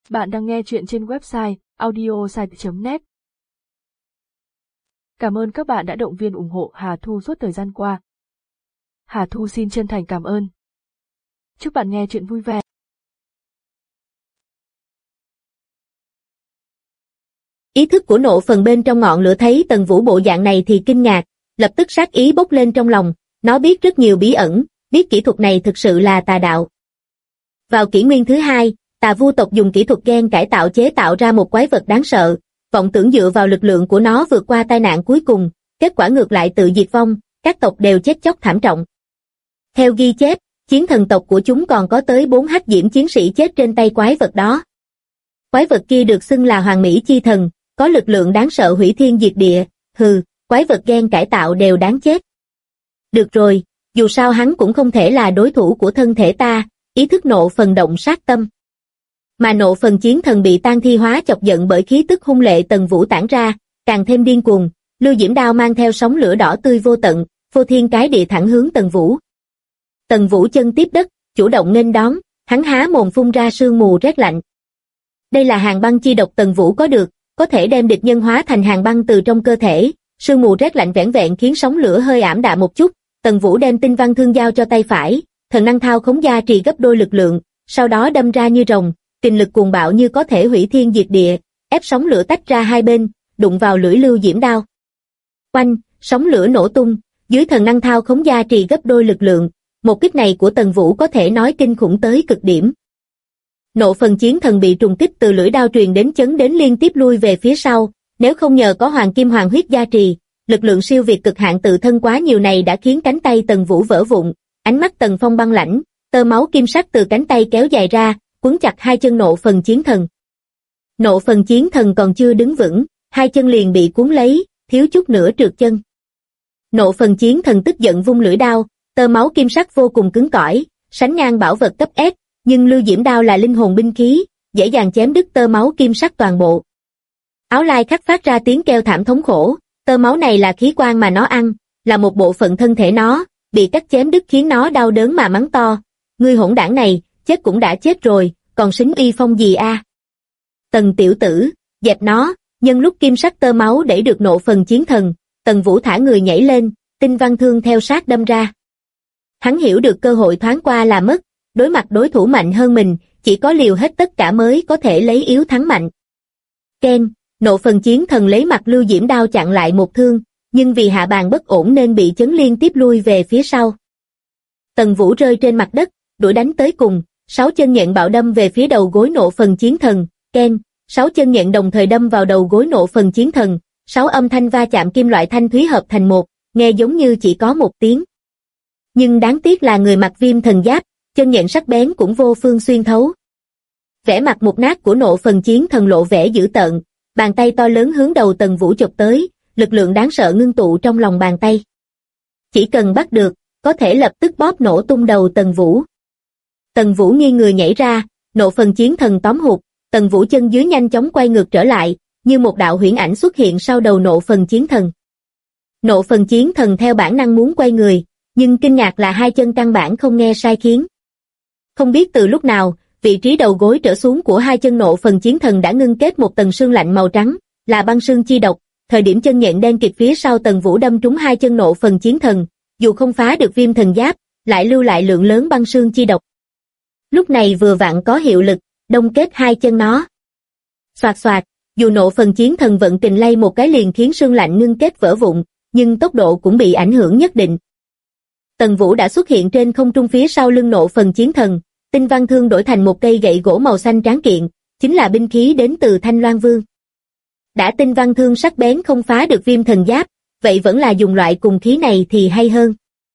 Bạn đang nghe chuyện trên website audiosite.net. Cảm ơn các bạn đã động viên ủng hộ Hà Thu suốt thời gian qua. Hà Thu xin chân thành cảm ơn. Chúc bạn nghe chuyện vui vẻ. Ý thức của Nộ Phần bên trong ngọn lửa thấy Tần Vũ bộ dạng này thì kinh ngạc, lập tức sát ý bốc lên trong lòng. Nó biết rất nhiều bí ẩn, biết kỹ thuật này thực sự là tà đạo. Vào kỷ nguyên thứ hai, Tà Vu tộc dùng kỹ thuật gen cải tạo chế tạo ra một quái vật đáng sợ, vọng tưởng dựa vào lực lượng của nó vượt qua tai nạn cuối cùng, kết quả ngược lại tự diệt vong, các tộc đều chết chóc thảm trọng. Theo ghi chép, chiến thần tộc của chúng còn có tới 4 hắc diễm chiến sĩ chết trên tay quái vật đó. Quái vật kia được xưng là Hoàng Mỹ Chi Thần, có lực lượng đáng sợ hủy thiên diệt địa. Hừ, quái vật gen cải tạo đều đáng chết. Được rồi, dù sao hắn cũng không thể là đối thủ của thân thể ta. Ý thức Nộ Phần động sát tâm. Mà Nộ Phần chiến thần bị tan thi hóa chọc giận bởi khí tức hung lệ Tần Vũ tản ra, càng thêm điên cuồng. Lưu Diễm Đao mang theo sóng lửa đỏ tươi vô tận, phô thiên cái địa thẳng hướng Tần Vũ. Tần Vũ chân tiếp đất, chủ động nghênh đón, hắn há mồm phun ra sương mù rét lạnh. Đây là hàng băng chi độc Tần Vũ có được, có thể đem địch nhân hóa thành hàng băng từ trong cơ thể. Sương mù rét lạnh vẻn vẹn khiến sóng lửa hơi ảm đạm một chút. Tần Vũ đem tinh văn thương giao cho tay phải, thần năng thao khống gia trì gấp đôi lực lượng, sau đó đâm ra như rồng, kình lực cuồng bạo như có thể hủy thiên diệt địa, ép sóng lửa tách ra hai bên, đụng vào lưỡi Lưu Diễm Đao. Oanh, sóng lửa nổ tung, dưới thần năng thao khống gia trì gấp đôi lực lượng, một kích này của Tần Vũ có thể nói kinh khủng tới cực điểm. Nộ Phần chiến thần bị trùng kích từ lưỡi đao truyền đến chấn đến liên tiếp lui về phía sau, nếu không nhờ có hoàng kim hoàng huyết gia trì, lực lượng siêu việt cực hạn tự thân quá nhiều này đã khiến cánh tay Tần Vũ vỡ vụn. Ánh mắt Tần Phong băng lãnh, tơ máu kim sắc từ cánh tay kéo dài ra, quấn chặt hai chân Nộ Phần chiến thần. Nộ Phần chiến thần còn chưa đứng vững, hai chân liền bị cuốn lấy, thiếu chút nữa trượt chân. Nộ Phần chiến thần tức giận vung lưỡi đao, tơ máu kim sắc vô cùng cứng cỏi, sánh ngang bảo vật cấp S, nhưng Lưu Diễm Đao là linh hồn binh khí, dễ dàng chém đứt tơ máu kim sắc toàn bộ. Áo lai khắc phát ra tiếng kêu thảm thống khổ, tơ máu này là khí quan mà nó ăn, là một bộ phận thân thể nó, bị cắt chém đứt khiến nó đau đớn mà mắng to. Ngươi hỗn đảng này, chết cũng đã chết rồi, còn xính uy phong gì a? Tần tiểu tử, dẹp nó. Nhân lúc kim sắc tơ máu đẩy được Nộ Phần chiến thần, Tần Vũ thả người nhảy lên, tinh văn thương theo sát đâm ra. Hắn hiểu được cơ hội thoáng qua là mất, đối mặt đối thủ mạnh hơn mình, chỉ có liều hết tất cả mới có thể lấy yếu thắng mạnh. Ken, Nộ Phần chiến thần lấy mặt Lưu Diễm Đao chặn lại một thương, nhưng vì hạ bàn bất ổn nên bị chấn liên tiếp lui về phía sau. Tần Vũ rơi trên mặt đất, đuổi đánh tới cùng, 6 chân nhện bạo đâm về phía đầu gối Nộ Phần chiến thần. Ken, 6 chân nhện đồng thời đâm vào đầu gối Nộ Phần chiến thần, 6 âm thanh va chạm kim loại thanh thúy hợp thành một, nghe giống như chỉ có một tiếng. Nhưng đáng tiếc là người mặc viêm thần giáp, chân nhện sắc bén cũng vô phương xuyên thấu. Vẻ mặt mục nát của Nộ Phần chiến thần lộ vẻ dữ tợn, bàn tay to lớn hướng đầu Tần Vũ chụp tới, lực lượng đáng sợ ngưng tụ trong lòng bàn tay. Chỉ cần bắt được, có thể lập tức bóp nổ tung đầu Tần Vũ. Tần Vũ nghiêng người nhảy ra, Nộ Phần chiến thần tóm hụt, Tần Vũ chân dưới nhanh chóng quay ngược trở lại, như một đạo huyễn ảnh xuất hiện sau đầu Nộ Phần chiến thần. Nộ Phần chiến thần theo bản năng muốn quay người, nhưng kinh ngạc là hai chân căn bản không nghe sai khiến. Không biết từ lúc nào, vị trí đầu gối trở xuống của hai chân Nộ Phần chiến thần đã ngưng kết một tầng sương lạnh màu trắng, là băng sương chi độc. Thời điểm chân nhện đen kịt phía sau Tần Vũ đâm trúng hai chân Nộ Phần chiến thần, dù không phá được viêm thần giáp, lại lưu lại lượng lớn băng sương chi độc. Lúc này vừa vặn có hiệu lực, đông kết hai chân nó. Xoạt xoạt, dù Nộ Phần chiến thần vận kình lay một cái liền khiến sương lạnh ngưng kết vỡ vụn, nhưng tốc độ cũng bị ảnh hưởng nhất định. Tần Vũ đã xuất hiện trên không trung phía sau lưng Nộ Phần chiến thần, tinh văn thương đổi thành một cây gậy gỗ màu xanh tráng kiện, chính là binh khí đến từ Thanh Loan Vương. Đã tinh văn thương sắc bén không phá được viêm thần giáp, vậy vẫn là dùng loại cùng khí này thì hay hơn.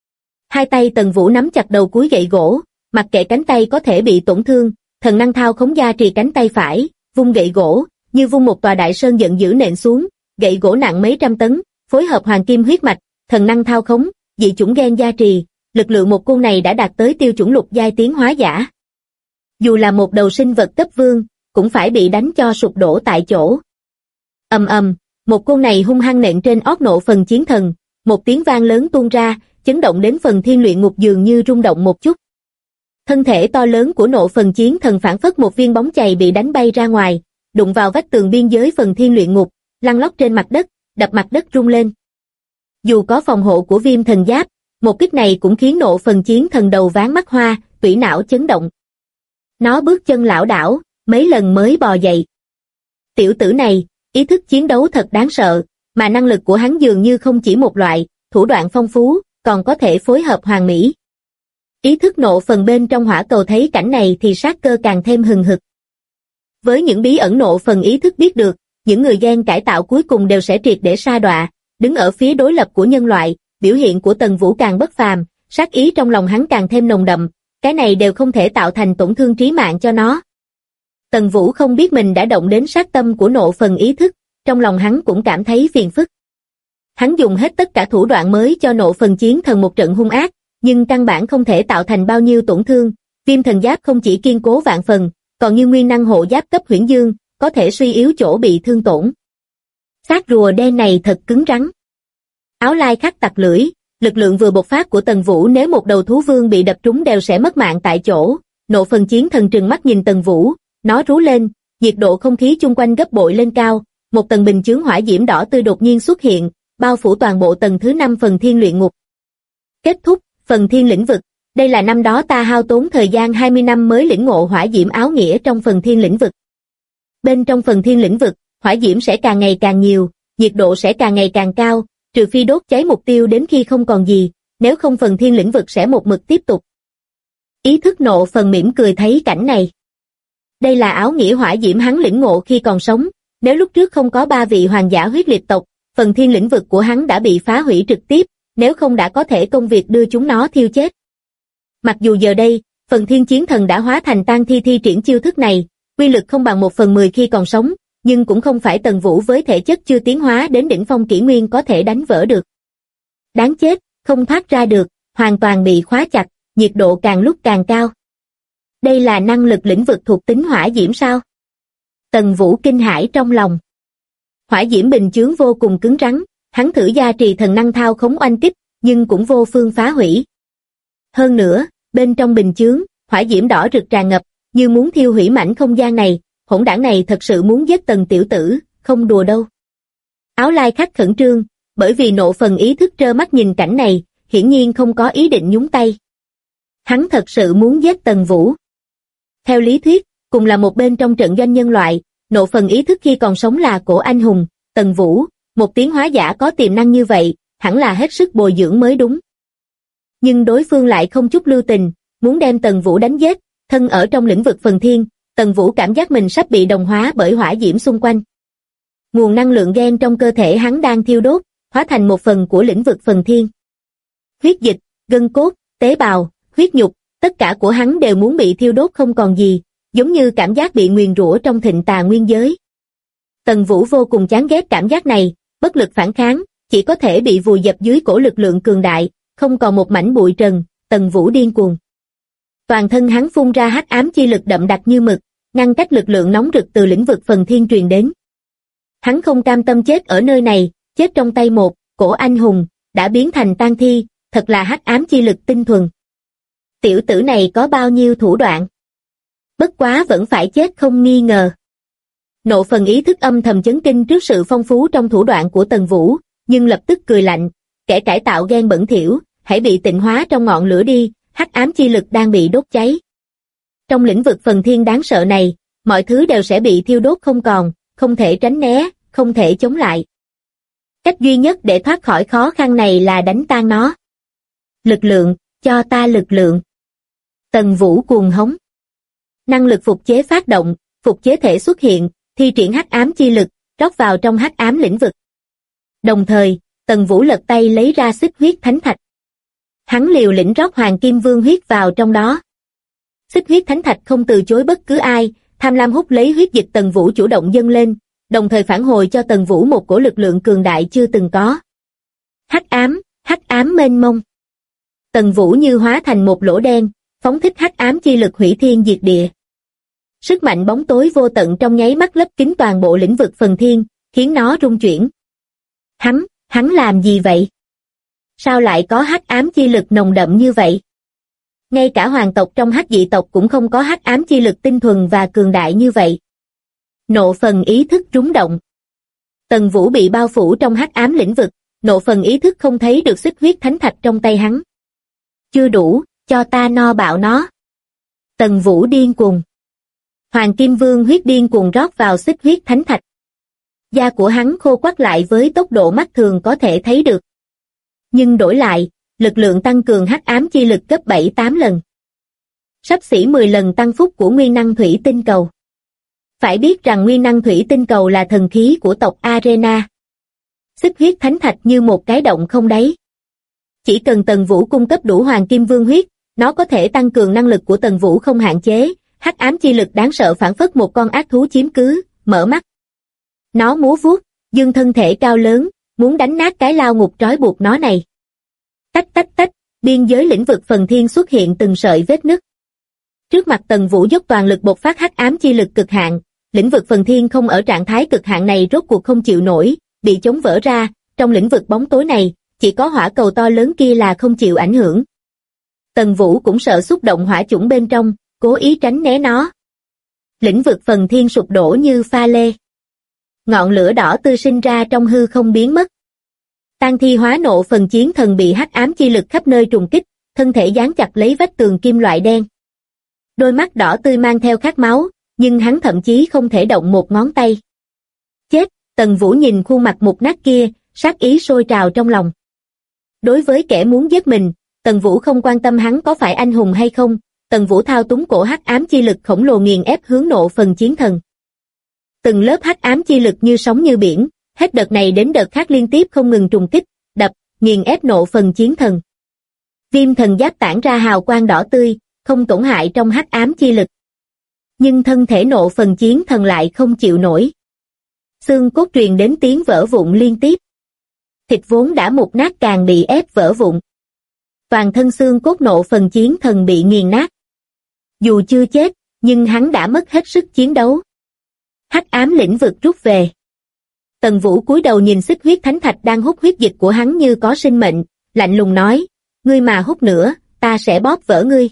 Hai tay Tần Vũ nắm chặt đầu cuối gậy gỗ, mặc kệ cánh tay có thể bị tổn thương, thần năng thao khống gia trì cánh tay phải, vung gậy gỗ, như vung một tòa đại sơn giận dữ nện xuống, gậy gỗ nặng mấy trăm tấn, phối hợp hoàng kim huyết mạch, thần năng thao khống, dị chủng gen gia trì, lực lượng một côn này đã đạt tới tiêu chuẩn lục giai tiến hóa giả. Dù là một đầu sinh vật cấp vương, cũng phải bị đánh cho sụp đổ tại chỗ. Ầm ầm, một côn này hung hăng nện trên ót Nộ Phần chiến thần, một tiếng vang lớn tuôn ra, chấn động đến phần thiên luyện ngục dường như rung động một chút. Thân thể to lớn của Nộ Phần Chiến Thần phảng phất một viên bóng chày bị đánh bay ra ngoài, đụng vào vách tường biên giới Phần Thiên Luyện Ngục, lăn lóc trên mặt đất, đập mặt đất rung lên. Dù có phòng hộ của Viêm Thần Giáp, một kích này cũng khiến Nộ Phần Chiến Thần đầu váng mắt hoa, tủy não chấn động. Nó bước chân lảo đảo, mấy lần mới bò dậy. Tiểu tử này, ý thức chiến đấu thật đáng sợ, mà năng lực của hắn dường như không chỉ một loại, thủ đoạn phong phú, còn có thể phối hợp hoàn mỹ. Ý thức Nộ Phần bên trong hỏa cầu thấy cảnh này thì sát cơ càng thêm hừng hực. Với những bí ẩn Nộ Phần ý thức biết được, những người gen cải tạo cuối cùng đều sẽ triệt để sa đọa, đứng ở phía đối lập của nhân loại, biểu hiện của Tần Vũ càng bất phàm, sát ý trong lòng hắn càng thêm nồng đậm, cái này đều không thể tạo thành tổn thương trí mạng cho nó. Tần Vũ không biết mình đã động đến sát tâm của Nộ Phần ý thức, trong lòng hắn cũng cảm thấy phiền phức. Hắn dùng hết tất cả thủ đoạn mới cho Nộ Phần Chiến Thần một trận hung ác, nhưng căn bản không thể tạo thành bao nhiêu tổn thương. Viêm Thần Giáp không chỉ kiên cố vạn phần, còn như nguyên năng hộ giáp cấp huyễn dương, có thể suy yếu chỗ bị thương tổn. Xác rùa đen này thật cứng rắn. Áo lai khắc tặc lưỡi, lực lượng vừa bộc phát của Tần Vũ nếu một đầu thú vương bị đập trúng đều sẽ mất mạng tại chỗ. Nộ Phần Chiến Thần trừng mắt nhìn Tần Vũ, nó rú lên, nhiệt độ không khí chung quanh gấp bội lên cao, một tầng bình chướng hỏa diễm đỏ tươi đột nhiên xuất hiện, bao phủ toàn bộ tầng thứ 5 Phần Thiên Luyện Ngục. Kết thúc, Phần Thiên lĩnh vực. Đây là năm đó ta hao tốn thời gian 20 năm mới lĩnh ngộ hỏa diễm áo nghĩa trong Phần Thiên lĩnh vực. Bên trong Phần Thiên lĩnh vực, hỏa diễm sẽ càng ngày càng nhiều, nhiệt độ sẽ càng ngày càng cao, trừ phi đốt cháy mục tiêu đến khi không còn gì, nếu không Phần Thiên lĩnh vực sẽ một mực tiếp tục. Ý thức Nộ Phần mỉm cười thấy cảnh này. Đây là áo nghĩa hỏa diễm hắn lĩnh ngộ khi còn sống, nếu lúc trước không có 3 vị hoàng giả huyết liệt tộc, Phần Thiên lĩnh vực của hắn đã bị phá hủy trực tiếp, nếu không đã có thể công việc đưa chúng nó thiêu chết. Mặc dù giờ đây, Phần Thiên Chiến Thần đã hóa thành tang thi thi triển chiêu thức này, quy lực không bằng 1/10 khi còn sống, nhưng cũng không phải Tần Vũ với thể chất chưa tiến hóa đến đỉnh phong kỷ nguyên có thể đánh vỡ được. Đáng chết, không thoát ra được, hoàn toàn bị khóa chặt, nhiệt độ càng lúc càng cao. Đây là năng lực lĩnh vực thuộc tính hỏa diễm sao? Tần Vũ kinh hãi trong lòng. Hỏa diễm bình chướng vô cùng cứng rắn, hắn thử gia trì thần năng thao khống oanh kích, nhưng cũng vô phương phá hủy. Hơn nữa, bên trong bình chướng, hỏa diễm đỏ rực tràn ngập, như muốn thiêu hủy mảnh không gian này, hỗn đảng này thật sự muốn giết Tần tiểu tử, không đùa đâu. Áo lai khắc khẩn trương, bởi vì Nộ Phần ý thức trơ mắt nhìn cảnh này, hiển nhiên không có ý định nhúng tay. Hắn thật sự muốn giết Tần Vũ. Theo lý thuyết, cùng là một bên trong trận doanh nhân loại, Nộ Phần ý thức khi còn sống là cổ anh hùng, Tần Vũ, một tiến hóa giả có tiềm năng như vậy, hẳn là hết sức bồi dưỡng mới đúng. Nhưng đối phương lại không chút lưu tình, muốn đem Tần Vũ đánh giết, thân ở trong lĩnh vực Phần Thiên, Tần Vũ cảm giác mình sắp bị đồng hóa bởi hỏa diễm xung quanh. Nguồn năng lượng gen trong cơ thể hắn đang thiêu đốt, hóa thành một phần của lĩnh vực Phần Thiên. Huyết dịch, gân cốt, tế bào, huyết nhục, tất cả của hắn đều muốn bị thiêu đốt không còn gì, giống như cảm giác bị nguyền rủa trong thịnh tà nguyên giới. Tần Vũ vô cùng chán ghét cảm giác này, bất lực phản kháng, chỉ có thể bị vùi dập dưới cổ lực lượng cường đại, không còn một mảnh bụi trần, Tần Vũ điên cuồng. Toàn thân hắn phun ra hắc ám chi lực đậm đặc như mực, ngăn cách lực lượng nóng rực từ lĩnh vực Phần Thiên truyền đến. Hắn không cam tâm chết ở nơi này, chết trong tay một cổ anh hùng, đã biến thành tang thi, thật là hắc ám chi lực tinh thuần. Tiểu tử này có bao nhiêu thủ đoạn? Bất quá vẫn phải chết không nghi ngờ. Nộ Phần ý thức âm thầm chấn kinh trước sự phong phú trong thủ đoạn của Tần Vũ, nhưng lập tức cười lạnh, kẻ cải tạo gen bẩn thỉu, hãy bị tịnh hóa trong ngọn lửa đi, hắc ám chi lực đang bị đốt cháy. Trong lĩnh vực Phần Thiên đáng sợ này, mọi thứ đều sẽ bị thiêu đốt không còn, không thể tránh né, không thể chống lại. Cách duy nhất để thoát khỏi khó khăn này là đánh tan nó. Lực lượng, cho ta lực lượng. Tần Vũ cuồng hống. Năng lực phục chế phát động, phục chế thể xuất hiện, thi triển hắc ám chi lực, rót vào trong hắc ám lĩnh vực. Đồng thời, Tần Vũ lật tay lấy ra xích huyết thánh thạch. Hắn liều lĩnh rót hoàng kim vương huyết vào trong đó. Xích huyết thánh thạch không từ chối bất cứ ai, tham lam hút lấy huyết dịch Tần Vũ chủ động dâng lên, đồng thời phản hồi cho Tần Vũ một cổ lực lượng cường đại chưa từng có. Hắc ám mênh mông. Tần Vũ như hóa thành một lỗ đen, phóng thích hắc ám chi lực hủy thiên diệt địa. Sức mạnh bóng tối vô tận trong nháy mắt lấp kín toàn bộ lĩnh vực Phần Thiên, khiến nó rung chuyển. Hắn làm gì vậy? Sao lại có hắc ám chi lực nồng đậm như vậy? Ngay cả hoàng tộc trong hắc dị tộc cũng không có hắc ám chi lực tinh thuần và cường đại như vậy. Nộ phần ý thức rúng động. Tần Vũ bị bao phủ trong hắc ám lĩnh vực, nộ phần ý thức không thấy được xích huyết thánh thạch trong tay hắn. Chưa đủ, cho ta no bạo nó. Tần Vũ điên cuồng. Hoàng Kim Vương huyết điên cuồng rót vào xích huyết thánh thạch. Da của hắn khô quắt lại với tốc độ mắt thường có thể thấy được. Nhưng đổi lại, lực lượng tăng cường hắc ám chi lực gấp 7-8 lần. Sắp xỉ 10 lần tăng phúc của nguyên năng thủy tinh cầu. Phải biết rằng nguyên năng thủy tinh cầu là thần khí của tộc Arena. Xích huyết thánh thạch như một cái động không đáy. Chỉ cần Tần Vũ cung cấp đủ Hoàng Kim Vương huyết, nó có thể tăng cường năng lực của Tần Vũ không hạn chế, hắc ám chi lực đáng sợ phảng phất một con ác thú chiếm cứ, mở mắt. Nó múa vuốt, dương thân thể cao lớn, muốn đánh nát cái lao ngục trói buộc nó này. Tách tách tách, biên giới lĩnh vực phần thiên xuất hiện từng sợi vết nứt. Trước mặt Tần Vũ dốc toàn lực bộc phát hắc ám chi lực cực hạn, lĩnh vực phần thiên không ở trạng thái cực hạn này rốt cuộc không chịu nổi, bị chống vỡ ra, trong lĩnh vực bóng tối này, chỉ có hỏa cầu to lớn kia là không chịu ảnh hưởng. Tần Vũ cũng sợ xúc động hỏa chủng bên trong, cố ý tránh né nó. Lĩnh vực phần thiên sụp đổ như pha lê. Ngọn lửa đỏ tươi sinh ra trong hư không biến mất. Tang Thi hóa nộ phần chiến thần bị hắc ám chi lực khắp nơi trùng kích, thân thể dán chặt lấy vách tường kim loại đen. Đôi mắt đỏ tươi mang theo khát máu, nhưng hắn thậm chí không thể động một ngón tay. Chết, Tần Vũ nhìn khuôn mặt mục nát kia, sát ý sôi trào trong lòng. Đối với kẻ muốn giết mình, Tần Vũ không quan tâm hắn có phải anh hùng hay không, Tần Vũ thao túng cổ hắc ám chi lực khổng lồ nghiền ép hướng nộ phần chiến thần. Từng lớp hắc ám chi lực như sóng như biển, hết đợt này đến đợt khác liên tiếp không ngừng trùng kích, đập, nghiền ép nộ phần chiến thần. Viêm thần giáp tản ra hào quang đỏ tươi, không tổn hại trong hắc ám chi lực. Nhưng thân thể nộ phần chiến thần lại không chịu nổi. Xương cốt truyền đến tiếng vỡ vụn liên tiếp. Thịt vốn đã mục nát càng bị ép vỡ vụn. Toàn thân xương cốt nộ phần chiến thần bị nghiền nát. Dù chưa chết, nhưng hắn đã mất hết sức chiến đấu. Hắc ám lĩnh vực rút về. Tần Vũ cúi đầu nhìn xích huyết thánh thạch đang hút huyết dịch của hắn như có sinh mệnh, lạnh lùng nói, ngươi mà hút nữa, ta sẽ bóp vỡ ngươi.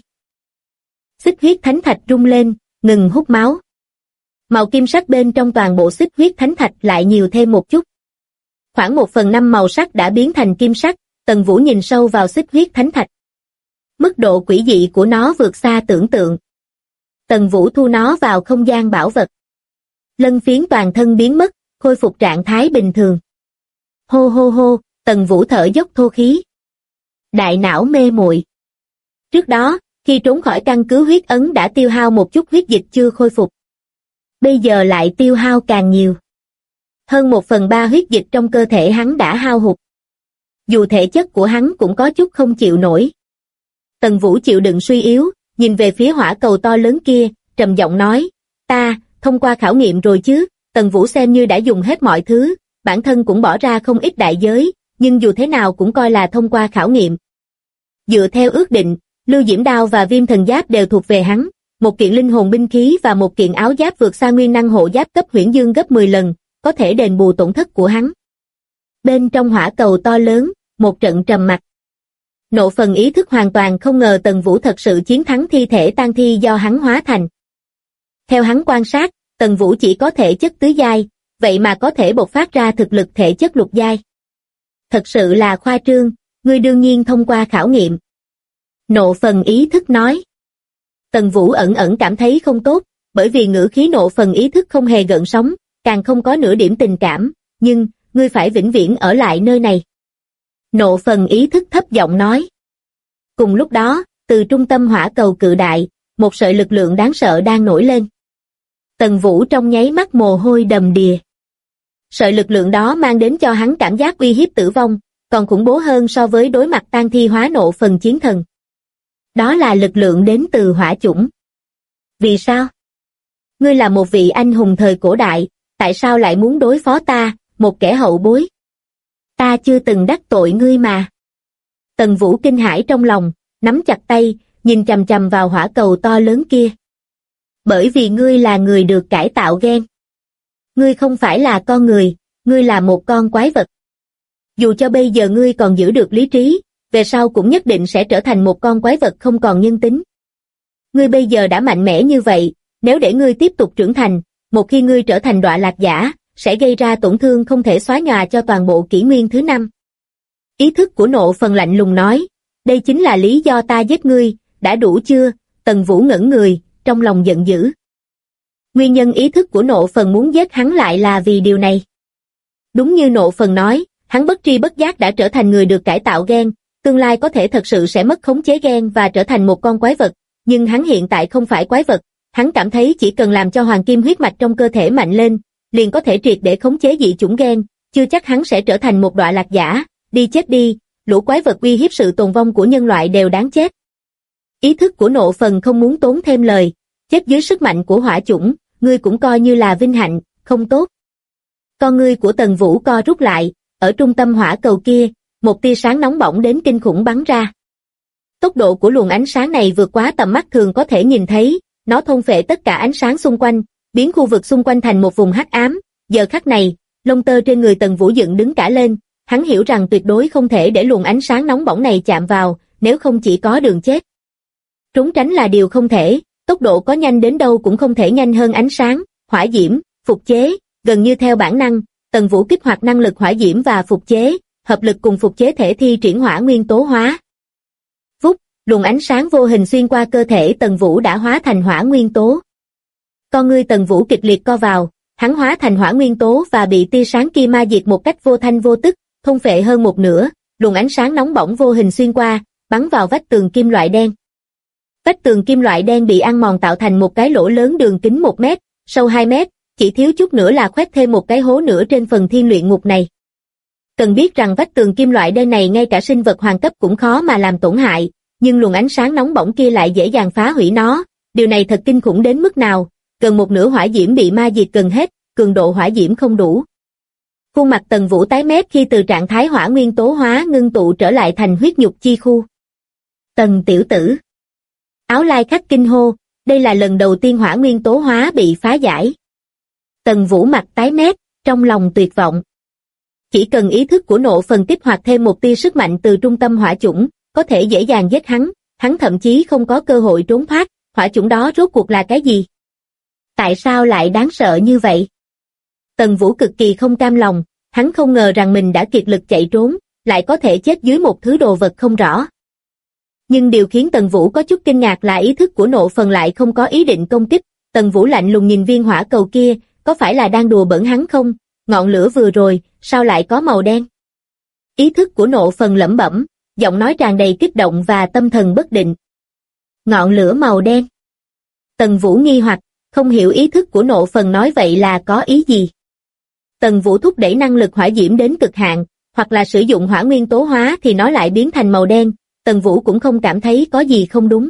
Xích huyết thánh thạch rung lên, ngừng hút máu. Màu kim sắc bên trong toàn bộ xích huyết thánh thạch lại nhiều thêm một chút. Khoảng 1/5 màu sắc đã biến thành kim sắc, Tần Vũ nhìn sâu vào xích huyết thánh thạch. Mức độ quỷ dị của nó vượt xa tưởng tượng. Tần Vũ thu nó vào không gian bảo vật. Lân phiến toàn thân biến mất, khôi phục trạng thái bình thường. Hô hô hô, Tần Vũ thở dốc thô khí. Đại não mê muội. Trước đó, khi trốn khỏi căn cứ huyết ấn đã tiêu hao một chút huyết dịch chưa khôi phục. Bây giờ lại tiêu hao càng nhiều. Hơn 1/3 huyết dịch trong cơ thể hắn đã hao hụt. Dù thể chất của hắn cũng có chút không chịu nổi. Tần Vũ chịu đựng suy yếu, nhìn về phía hỏa cầu to lớn kia, trầm giọng nói, ta, thông qua khảo nghiệm rồi chứ. Tần Vũ xem như đã dùng hết mọi thứ, bản thân cũng bỏ ra không ít đại giới, nhưng dù thế nào cũng coi là thông qua khảo nghiệm. Dựa theo ước định, Lưu Diễm Đao và Viêm Thần Giáp đều thuộc về hắn, một kiện linh hồn binh khí và một kiện áo giáp vượt xa nguyên năng hộ giáp cấp huyễn dương gấp 10 lần, có thể đền bù tổn thất của hắn. Bên trong hỏa cầu to lớn, một trận trầm mặc. Nộ phần ý thức hoàn toàn không ngờ Tần Vũ thật sự chiến thắng thi thể tang thi do hắn hóa thành. Theo hắn quan sát, Tần Vũ chỉ có thể chất tứ giai, vậy mà có thể bộc phát ra thực lực thể chất lục giai. Thật sự là khoa trương, ngươi đương nhiên thông qua khảo nghiệm. Nộ phần ý thức nói. Tần Vũ ẩn ẩn cảm thấy không tốt, bởi vì ngữ khí nộ phần ý thức không hề gợn sóng, càng không có nửa điểm tình cảm, nhưng, ngươi phải vĩnh viễn ở lại nơi này. Nộ phần ý thức thấp giọng nói. Cùng lúc đó, từ trung tâm hỏa cầu cự đại, một sợi lực lượng đáng sợ đang nổi lên. Tần Vũ trong nháy mắt mồ hôi đầm đìa. Sợi lực lượng đó mang đến cho hắn cảm giác uy hiếp tử vong, còn khủng bố hơn so với đối mặt tang thi hóa nộ phần chiến thần. Đó là lực lượng đến từ hỏa chủng. Vì sao? Ngươi là một vị anh hùng thời cổ đại, tại sao lại muốn đối phó ta, một kẻ hậu bối? Ta chưa từng đắc tội ngươi mà. Tần Vũ kinh hãi trong lòng, nắm chặt tay, nhìn chằm chằm vào hỏa cầu to lớn kia. Bởi vì ngươi là người được cải tạo gen. Ngươi không phải là con người, ngươi là một con quái vật. Dù cho bây giờ ngươi còn giữ được lý trí, về sau cũng nhất định sẽ trở thành một con quái vật không còn nhân tính. Ngươi bây giờ đã mạnh mẽ như vậy, nếu để ngươi tiếp tục trưởng thành, một khi ngươi trở thành đọa lạc giả, sẽ gây ra tổn thương không thể xóa nhòa cho toàn bộ kỷ nguyên thứ 5. Ý thức của Nộ Phần lạnh lùng nói, đây chính là lý do ta giết ngươi, đã đủ chưa? Tần Vũ ngẩn người, trong lòng giận dữ. Nguyên nhân ý thức của Nộ Phần muốn giết hắn lại là vì điều này. Đúng như Nộ Phần nói, hắn bất tri bất giác đã trở thành người được cải tạo gen, tương lai có thể thật sự sẽ mất khống chế gen và trở thành một con quái vật, nhưng hắn hiện tại không phải quái vật, hắn cảm thấy chỉ cần làm cho hoàng kim huyết mạch trong cơ thể mạnh lên, liền có thể triệt để khống chế dị chủng gen, chưa chắc hắn sẽ trở thành một đọa lạc giả, đi chết đi, lũ quái vật uy hiếp sự tồn vong của nhân loại đều đáng chết. Ý thức của Nộ Phần không muốn tốn thêm lời, chết dưới sức mạnh của hỏa chủng, ngươi cũng coi như là vinh hạnh, không tốt. Con ngươi của Tần Vũ co rút lại, ở trung tâm hỏa cầu kia, một tia sáng nóng bỏng đến kinh khủng bắn ra. Tốc độ của luồng ánh sáng này vượt quá tầm mắt thường có thể nhìn thấy, nó thôn phệ tất cả ánh sáng xung quanh, biến khu vực xung quanh thành một vùng hắc ám. Giờ khắc này, lông tơ trên người Tần Vũ dựng đứng cả lên, hắn hiểu rằng tuyệt đối không thể để luồng ánh sáng nóng bỏng này chạm vào, nếu không chỉ có đường chết. Trốn tránh là điều không thể, tốc độ có nhanh đến đâu cũng không thể nhanh hơn ánh sáng, hỏa diễm, phục chế, gần như theo bản năng, Tần Vũ kích hoạt năng lực hỏa diễm và phục chế, hợp lực cùng phục chế thể thi triển hỏa nguyên tố hóa. Vút, luồng ánh sáng vô hình xuyên qua cơ thể Tần Vũ đã hóa thành hỏa nguyên tố. Con ngươi Tần Vũ kịch liệt co vào, hắn hóa thành hỏa nguyên tố và bị tia sáng kia ma diệt một cách vô thanh vô tức, thôn phệ hơn một nửa, luồng ánh sáng nóng bỏng vô hình xuyên qua, bắn vào vách tường kim loại đen. Vách tường kim loại đen bị ăn mòn tạo thành một cái lỗ lớn đường kính 1 mét, sâu 2 mét, chỉ thiếu chút nữa là khoét thêm một cái hố nữa trên phần thiên luyện ngục này. Cần biết rằng vách tường kim loại đen này ngay cả sinh vật hoàng cấp cũng khó mà làm tổn hại, nhưng luồng ánh sáng nóng bỏng kia lại dễ dàng phá hủy nó, điều này thật kinh khủng đến mức nào, gần một nửa hỏa diễm bị ma diệt gần hết, cường độ hỏa diễm không đủ. Khuôn mặt Tần Vũ tái mét khi từ trạng thái hỏa nguyên tố hóa ngưng tụ trở lại thành huyết nhục chi khu. Tần tiểu tử. Áo lai khách kinh hô, đây là lần đầu tiên hỏa nguyên tố hóa bị phá giải. Tần Vũ mặt tái mét, trong lòng tuyệt vọng. Chỉ cần ý thức của Nộ Phần kích hoạt thêm một tia sức mạnh từ trung tâm hỏa chủng, có thể dễ dàng giết hắn thậm chí không có cơ hội trốn thoát, hỏa chủng đó rốt cuộc là cái gì? Tại sao lại đáng sợ như vậy? Tần Vũ cực kỳ không cam lòng, hắn không ngờ rằng mình đã kiệt lực chạy trốn, lại có thể chết dưới một thứ đồ vật không rõ. Nhưng điều khiến Tần Vũ có chút kinh ngạc là ý thức của Nộ Phần lại không có ý định công kích. Tần Vũ lạnh lùng nhìn viên hỏa cầu kia, có phải là đang đùa bỡn hắn không? Ngọn lửa vừa rồi, sao lại có màu đen? Ý thức của Nộ Phần lẩm bẩm, giọng nói tràn đầy kích động và tâm thần bất định. Ngọn lửa màu đen. Tần Vũ nghi hoặc, không hiểu ý thức của Nộ Phần nói vậy là có ý gì. Tần Vũ thúc đẩy năng lực hỏa diễm đến cực hạn, hoặc là sử dụng hỏa nguyên tố hóa thì nó lại biến thành màu đen, Tần Vũ cũng không cảm thấy có gì không đúng.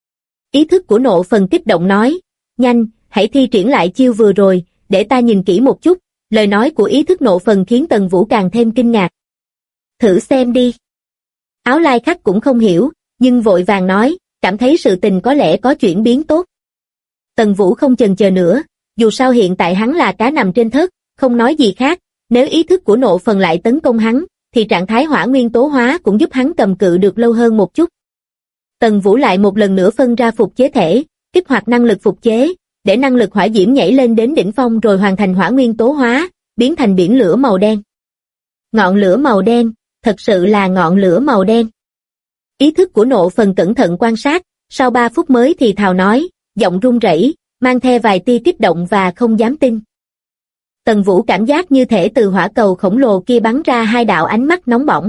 Ý thức của Nộ Phần kích động nói, nhanh, hãy thi triển lại chiêu vừa rồi, để ta nhìn kỹ một chút. Lời nói của ý thức Nộ Phần khiến Tần Vũ càng thêm kinh ngạc. Thử xem đi. Áo lai khách cũng không hiểu, nhưng vội vàng nói, cảm thấy sự tình có lẽ có chuyển biến tốt. Tần Vũ không chần chờ nữa, dù sao hiện tại hắn là cá nằm trên thớt, không nói gì khác, nếu ý thức của Nộ Phần lại tấn công hắn, thì trạng thái hỏa nguyên tố hóa cũng giúp hắn cầm cự được lâu hơn một chút. Tần Vũ lại một lần nữa phân ra phục chế thể, kích hoạt năng lực phục chế, để năng lực hỏa diễm nhảy lên đến đỉnh phong rồi hoàn thành hỏa nguyên tố hóa, biến thành biển lửa màu đen. Ngọn lửa màu đen, thật sự là ngọn lửa màu đen. Ý thức của Nộ Phần cẩn thận quan sát, sau 3 phút mới thì thào nói, giọng run rẩy, mang theo vài tia kích động và không dám tin. Tần Vũ cảm giác như thể từ hỏa cầu khổng lồ kia bắn ra 2 đạo ánh mắt nóng bỏng.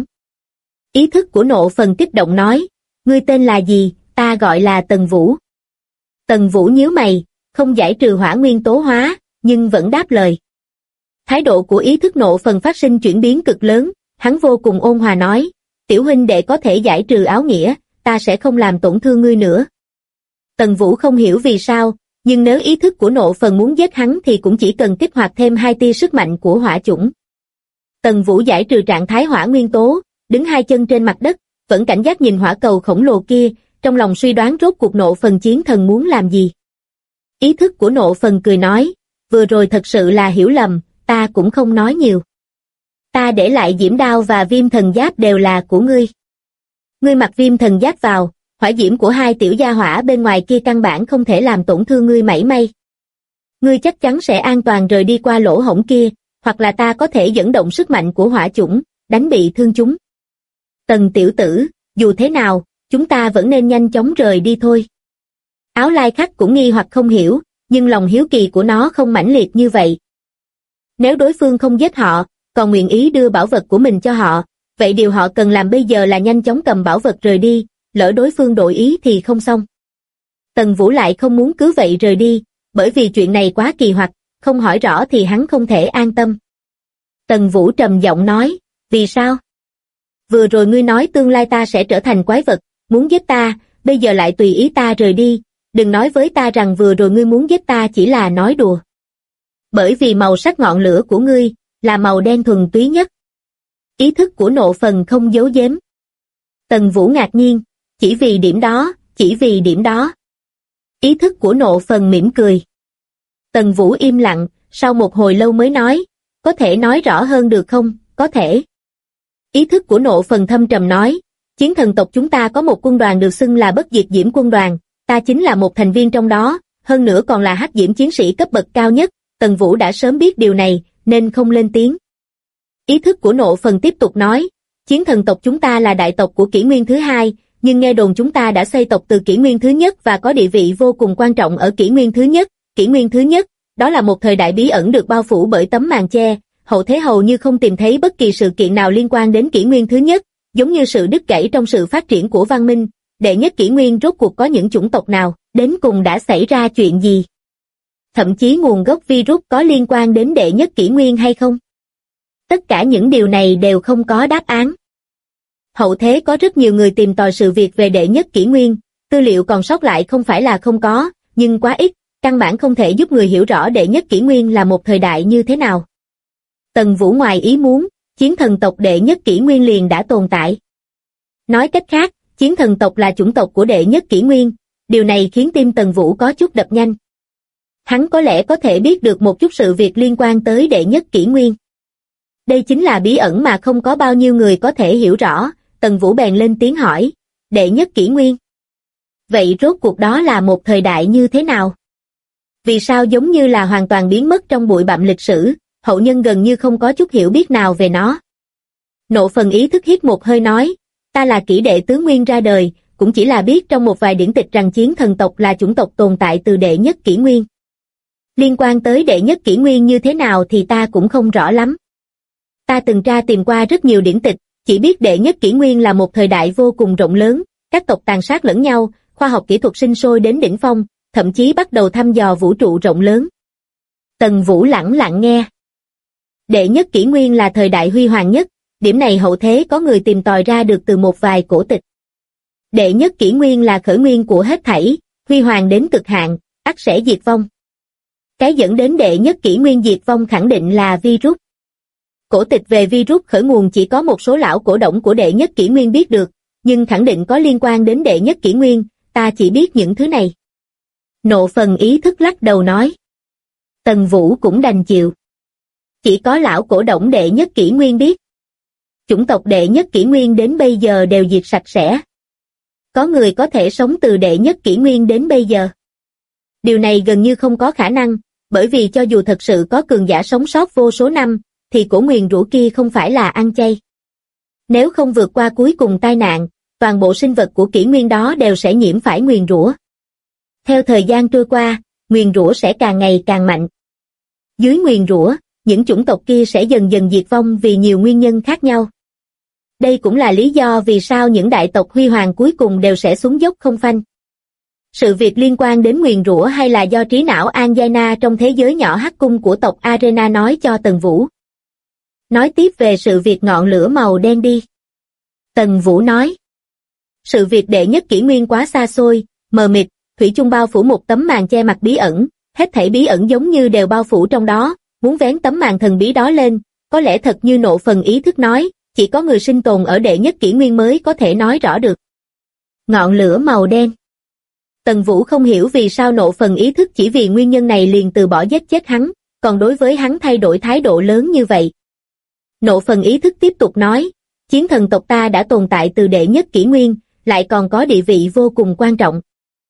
Ý thức của Nộ Phần kích động nói, ngươi tên là gì? Ta gọi là Tần Vũ. Tần Vũ nhíu mày, không giải trừ hỏa nguyên tố hóa, nhưng vẫn đáp lời. Thái độ của ý thức Nộ Phần phát sinh chuyển biến cực lớn, hắn vô cùng ôn hòa nói, tiểu huynh đệ có thể giải trừ áo nghĩa, ta sẽ không làm tổn thương ngươi nữa. Tần Vũ không hiểu vì sao, nhưng nếu ý thức của Nộ Phần muốn giết hắn thì cũng chỉ cần kích hoạt thêm 2 tia sức mạnh của hỏa chủng. Tần Vũ giải trừ trạng thái hỏa nguyên tố, đứng 2 chân trên mặt đất, vẫn cảnh giác nhìn hỏa cầu khổng lồ kia, trong lòng suy đoán rốt cuộc Nộ Phần chiến thần muốn làm gì. Ý thức của Nộ Phần cười nói, vừa rồi thật sự là hiểu lầm, ta cũng không nói nhiều. Ta để lại diễm đao và viêm thần giáp đều là của ngươi. Ngươi mặc viêm thần giáp vào, hỏa diễm của hai tiểu gia hỏa bên ngoài kia căn bản không thể làm tổn thương ngươi mảy may. Ngươi chắc chắn sẽ an toàn rời đi qua lỗ hổng kia, hoặc là ta có thể dẫn động sức mạnh của hỏa chủng, đánh bị thương chúng. Tần tiểu tử, dù thế nào, chúng ta vẫn nên nhanh chóng rời đi thôi. Áo lai khắc cũng nghi hoặc không hiểu, nhưng lòng hiếu kỳ của nó không mãnh liệt như vậy. Nếu đối phương không giết họ, còn nguyện ý đưa bảo vật của mình cho họ, vậy điều họ cần làm bây giờ là nhanh chóng cầm bảo vật rời đi, lỡ đối phương đổi ý thì không xong. Tần Vũ lại không muốn cứ vậy rời đi, bởi vì chuyện này quá kỳ hoặc, không hỏi rõ thì hắn không thể an tâm. Tần Vũ trầm giọng nói, vì sao? Vừa rồi ngươi nói tương lai ta sẽ trở thành quái vật, muốn giết ta, bây giờ lại tùy ý ta rời đi, đừng nói với ta rằng vừa rồi ngươi muốn giết ta chỉ là nói đùa. Bởi vì màu sắc ngọn lửa của ngươi là màu đen thuần túy nhất. Ý thức của Nộ Phần không giấu giếm. Tần Vũ ngạc nhiên, chỉ vì điểm đó, chỉ vì điểm đó. Ý thức của Nộ Phần mỉm cười. Tần Vũ im lặng, sau một hồi lâu mới nói, có thể nói rõ hơn được không? Có thể. Ý thức của Nộ Phần thâm trầm nói, chiến thần tộc chúng ta có một quân đoàn được xưng là Bất Diệt Diễm quân đoàn, ta chính là một thành viên trong đó, hơn nữa còn là hắc diễm chiến sĩ cấp bậc cao nhất. Tần Vũ đã sớm biết điều này, nên không lên tiếng. Ý thức của Nộ Phần tiếp tục nói, chiến thần tộc chúng ta là đại tộc của Kỷ Nguyên thứ hai, nhưng nghe đồn chúng ta đã xây tộc từ Kỷ Nguyên thứ nhất và có địa vị vô cùng quan trọng ở Kỷ Nguyên thứ nhất. Kỷ Nguyên thứ nhất, đó là một thời đại bí ẩn được bao phủ bởi tấm màn che, hậu thế hầu như không tìm thấy bất kỳ sự kiện nào liên quan đến Kỷ Nguyên thứ nhất, giống như sự đứt gãy trong sự phát triển của văn minh. Đệ nhất Kỷ Nguyên rốt cuộc có những chủng tộc nào, đến cùng đã xảy ra chuyện gì? Thậm chí nguồn gốc virus có liên quan đến đệ nhất Kỷ Nguyên hay không? Tất cả những điều này đều không có đáp án. Hậu thế có rất nhiều người tìm tòi sự việc về đệ nhất Kỷ Nguyên, tư liệu còn sót lại không phải là không có, nhưng quá ít, căn bản không thể giúp người hiểu rõ đệ nhất Kỷ Nguyên là một thời đại như thế nào. Tần Vũ ngoài ý muốn, chiến thần tộc đệ nhất Kỷ Nguyên liền đã tồn tại. Nói cách khác, chiến thần tộc là chủng tộc của đệ nhất Kỷ Nguyên, điều này khiến tim Tần Vũ có chút đập nhanh. Hắn có lẽ có thể biết được một chút sự việc liên quan tới đệ nhất Kỷ Nguyên. Đây chính là bí ẩn mà không có bao nhiêu người có thể hiểu rõ. Tần Vũ bèn lên tiếng hỏi, đệ nhất Kỷ Nguyên. Vậy rốt cuộc đó là một thời đại như thế nào? Vì sao giống như là hoàn toàn biến mất trong bụi bặm lịch sử, hậu nhân gần như không có chút hiểu biết nào về nó? Nộ Phần ý thức hít một hơi nói, ta là kỷ đệ tứ nguyên ra đời, cũng chỉ là biết trong một vài điển tịch rằng chiến thần tộc là chủng tộc tồn tại từ đệ nhất Kỷ Nguyên. Liên quan tới đệ nhất Kỷ Nguyên như thế nào thì ta cũng không rõ lắm. Ta từng tra tìm qua rất nhiều điển tịch, chỉ biết đệ nhất Kỷ Nguyên là một thời đại vô cùng rộng lớn, các tộc tàn sát lẫn nhau, khoa học kỹ thuật sinh sôi đến đỉnh phong, thậm chí bắt đầu thăm dò vũ trụ rộng lớn. Tần Vũ lẳng lặng nghe. Đệ nhất Kỷ Nguyên là thời đại huy hoàng nhất, điểm này hậu thế có người tìm tòi ra được từ một vài cổ tịch. Đệ nhất Kỷ Nguyên là khởi nguyên của hết thảy, huy hoàng đến cực hạn, ắt sẽ diệt vong. Cái dẫn đến đệ nhất Kỷ Nguyên diệt vong khẳng định là virus. Cổ tịch về virus khởi nguồn chỉ có một số lão cổ đổng của đệ nhất Kỷ Nguyên biết được, nhưng khẳng định có liên quan đến đệ nhất Kỷ Nguyên, ta chỉ biết những thứ này. Nộ Phần ý thức lắc đầu nói. Tần Vũ cũng đành chịu. Chỉ có lão cổ đổng đệ nhất Kỷ Nguyên biết. Chủng tộc đệ nhất Kỷ Nguyên đến bây giờ đều diệt sạch sẽ. Có người có thể sống từ đệ nhất Kỷ Nguyên đến bây giờ. Điều này gần như không có khả năng, bởi vì cho dù thật sự có cường giả sống sót vô số năm, thì cổ nguyền rủa kia không phải là ăn chay. Nếu không vượt qua cuối cùng tai nạn, toàn bộ sinh vật của Kỷ Nguyên đó đều sẽ nhiễm phải nguyền rủa. Theo thời gian trôi qua, nguyền rủa sẽ càng ngày càng mạnh. Dưới nguyền rủa, những chủng tộc kia sẽ dần dần diệt vong vì nhiều nguyên nhân khác nhau. Đây cũng là lý do vì sao những đại tộc huy hoàng cuối cùng đều sẽ xuống dốc không phanh. Sự việc liên quan đến nguyền rủa hay là do trí não Anjana trong thế giới nhỏ hắc cung của tộc Arena nói cho Tần Vũ. Nói tiếp về sự việc ngọn lửa màu đen đi. Tần Vũ nói. Sự việc đệ nhất Kỷ Nguyên quá xa xôi, mờ mịt, thủy chung bao phủ một tấm màn che mặt bí ẩn, hết thảy bí ẩn giống như đều bao phủ trong đó, muốn vén tấm màn thần bí đó lên, có lẽ thật như Nộ Phần ý thức nói, chỉ có người sinh tồn ở đệ nhất Kỷ Nguyên mới có thể nói rõ được. Ngọn lửa màu đen. Tần Vũ không hiểu vì sao Nộ Phần ý thức chỉ vì nguyên nhân này liền từ bỏ giết chết hắn, còn đối với hắn thay đổi thái độ lớn như vậy. Nộ Phần ý thức tiếp tục nói, Chiến thần tộc ta đã tồn tại từ đệ nhất kỷ nguyên, lại còn có địa vị vô cùng quan trọng.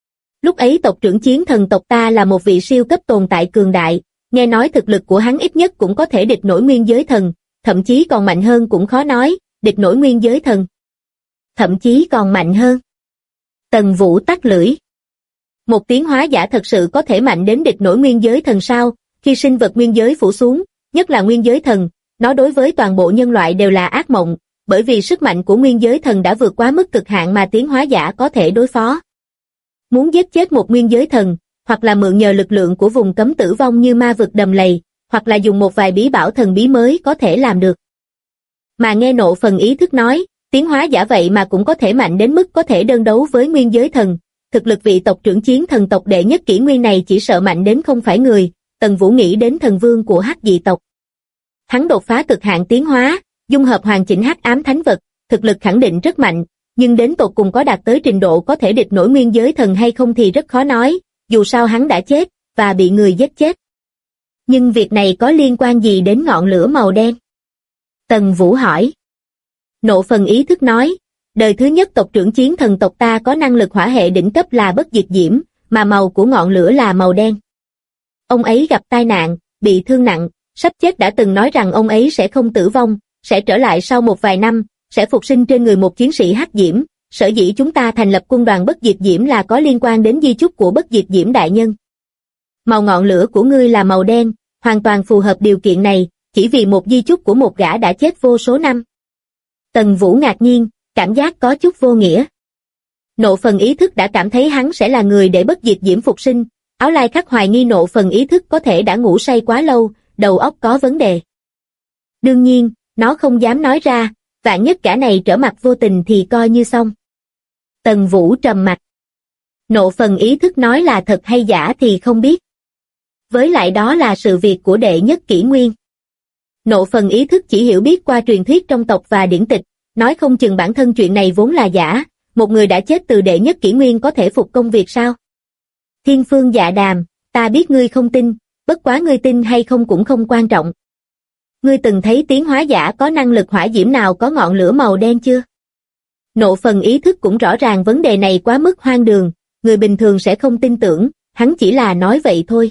Lúc ấy tộc trưởng chiến thần tộc ta là một vị siêu cấp tồn tại cường đại, nghe nói thực lực của hắn ít nhất cũng có thể địch nổi nguyên giới thần, thậm chí còn mạnh hơn cũng khó nói, địch nổi nguyên giới thần. Thậm chí còn mạnh hơn. Tần Vũ tắt lưỡi. Một tiến hóa giả thật sự có thể mạnh đến địch nổi nguyên giới thần sao? Khi sinh vật nguyên giới phủ xuống, nhất là nguyên giới thần, nó đối với toàn bộ nhân loại đều là ác mộng, bởi vì sức mạnh của nguyên giới thần đã vượt quá mức cực hạn mà tiến hóa giả có thể đối phó. Muốn giết chết một nguyên giới thần, hoặc là mượn nhờ lực lượng của vùng cấm tử vong như ma vực đầm lầy, hoặc là dùng một vài bí bảo thần bí mới có thể làm được. Mà nghe Nộ Phần ý thức nói, tiến hóa giả vậy mà cũng có thể mạnh đến mức có thể đơn đấu với nguyên giới thần, thực lực vị tộc trưởng chiến thần tộc đệ nhất kỷ nguyên này chỉ sợ mạnh đến không phải người. Tần Vũ nghĩ đến thần vương của hắc dị tộc. Hắn đột phá cực hạn tiến hóa, dung hợp hoàn chỉnh hắc ám thánh vật, thực lực khẳng định rất mạnh, nhưng đến tột cùng có đạt tới trình độ có thể địch nổi nguyên giới thần hay không thì rất khó nói, dù sao hắn đã chết, và bị người giết chết. Nhưng việc này có liên quan gì đến ngọn lửa màu đen? Tần Vũ hỏi. Nộ Phần ý thức nói, đời thứ nhất tộc trưởng chiến thần tộc ta có năng lực hỏa hệ đỉnh cấp là bất diệt diễm, mà màu của ngọn lửa là màu đen. Ông ấy gặp tai nạn, bị thương nặng, sắp chết đã từng nói rằng ông ấy sẽ không tử vong, sẽ trở lại sau một vài năm, sẽ phục sinh trên người một chiến sĩ hắc diễm. Sở dĩ chúng ta thành lập quân đoàn bất diệt diễm là có liên quan đến di chúc của bất diệt diễm đại nhân. Màu ngọn lửa của ngươi là màu đen, hoàn toàn phù hợp điều kiện này, chỉ vì một di chúc của một gã đã chết vô số năm. Tần Vũ ngạc nhiên, cảm giác có chút vô nghĩa. Nộ Phần ý thức đã cảm thấy hắn sẽ là người để bất diệt diễm phục sinh. Áo Lai Khắc hoài nghi Nộ Phần ý thức có thể đã ngủ say quá lâu, đầu óc có vấn đề. Đương nhiên, nó không dám nói ra, vạn nhất cả này trở mặt vô tình thì coi như xong. Tần Vũ trầm mặt. Nộ Phần ý thức nói là thật hay giả thì không biết. Với lại đó là sự việc của đệ nhất kỷ nguyên. Nộ Phần ý thức chỉ hiểu biết qua truyền thuyết trong tộc và điển tịch, nói không chừng bản thân chuyện này vốn là giả, một người đã chết từ đệ nhất kỷ nguyên có thể phục công việc sao? Thiên Phương Dạ Đàm, ta biết ngươi không tin, bất quá ngươi tin hay không cũng không quan trọng. Ngươi từng thấy tiến hóa giả có năng lực hỏa diễm nào có ngọn lửa màu đen chưa? Nộ Phần ý thức cũng rõ ràng vấn đề này quá mức hoang đường, người bình thường sẽ không tin tưởng, hắn chỉ là nói vậy thôi.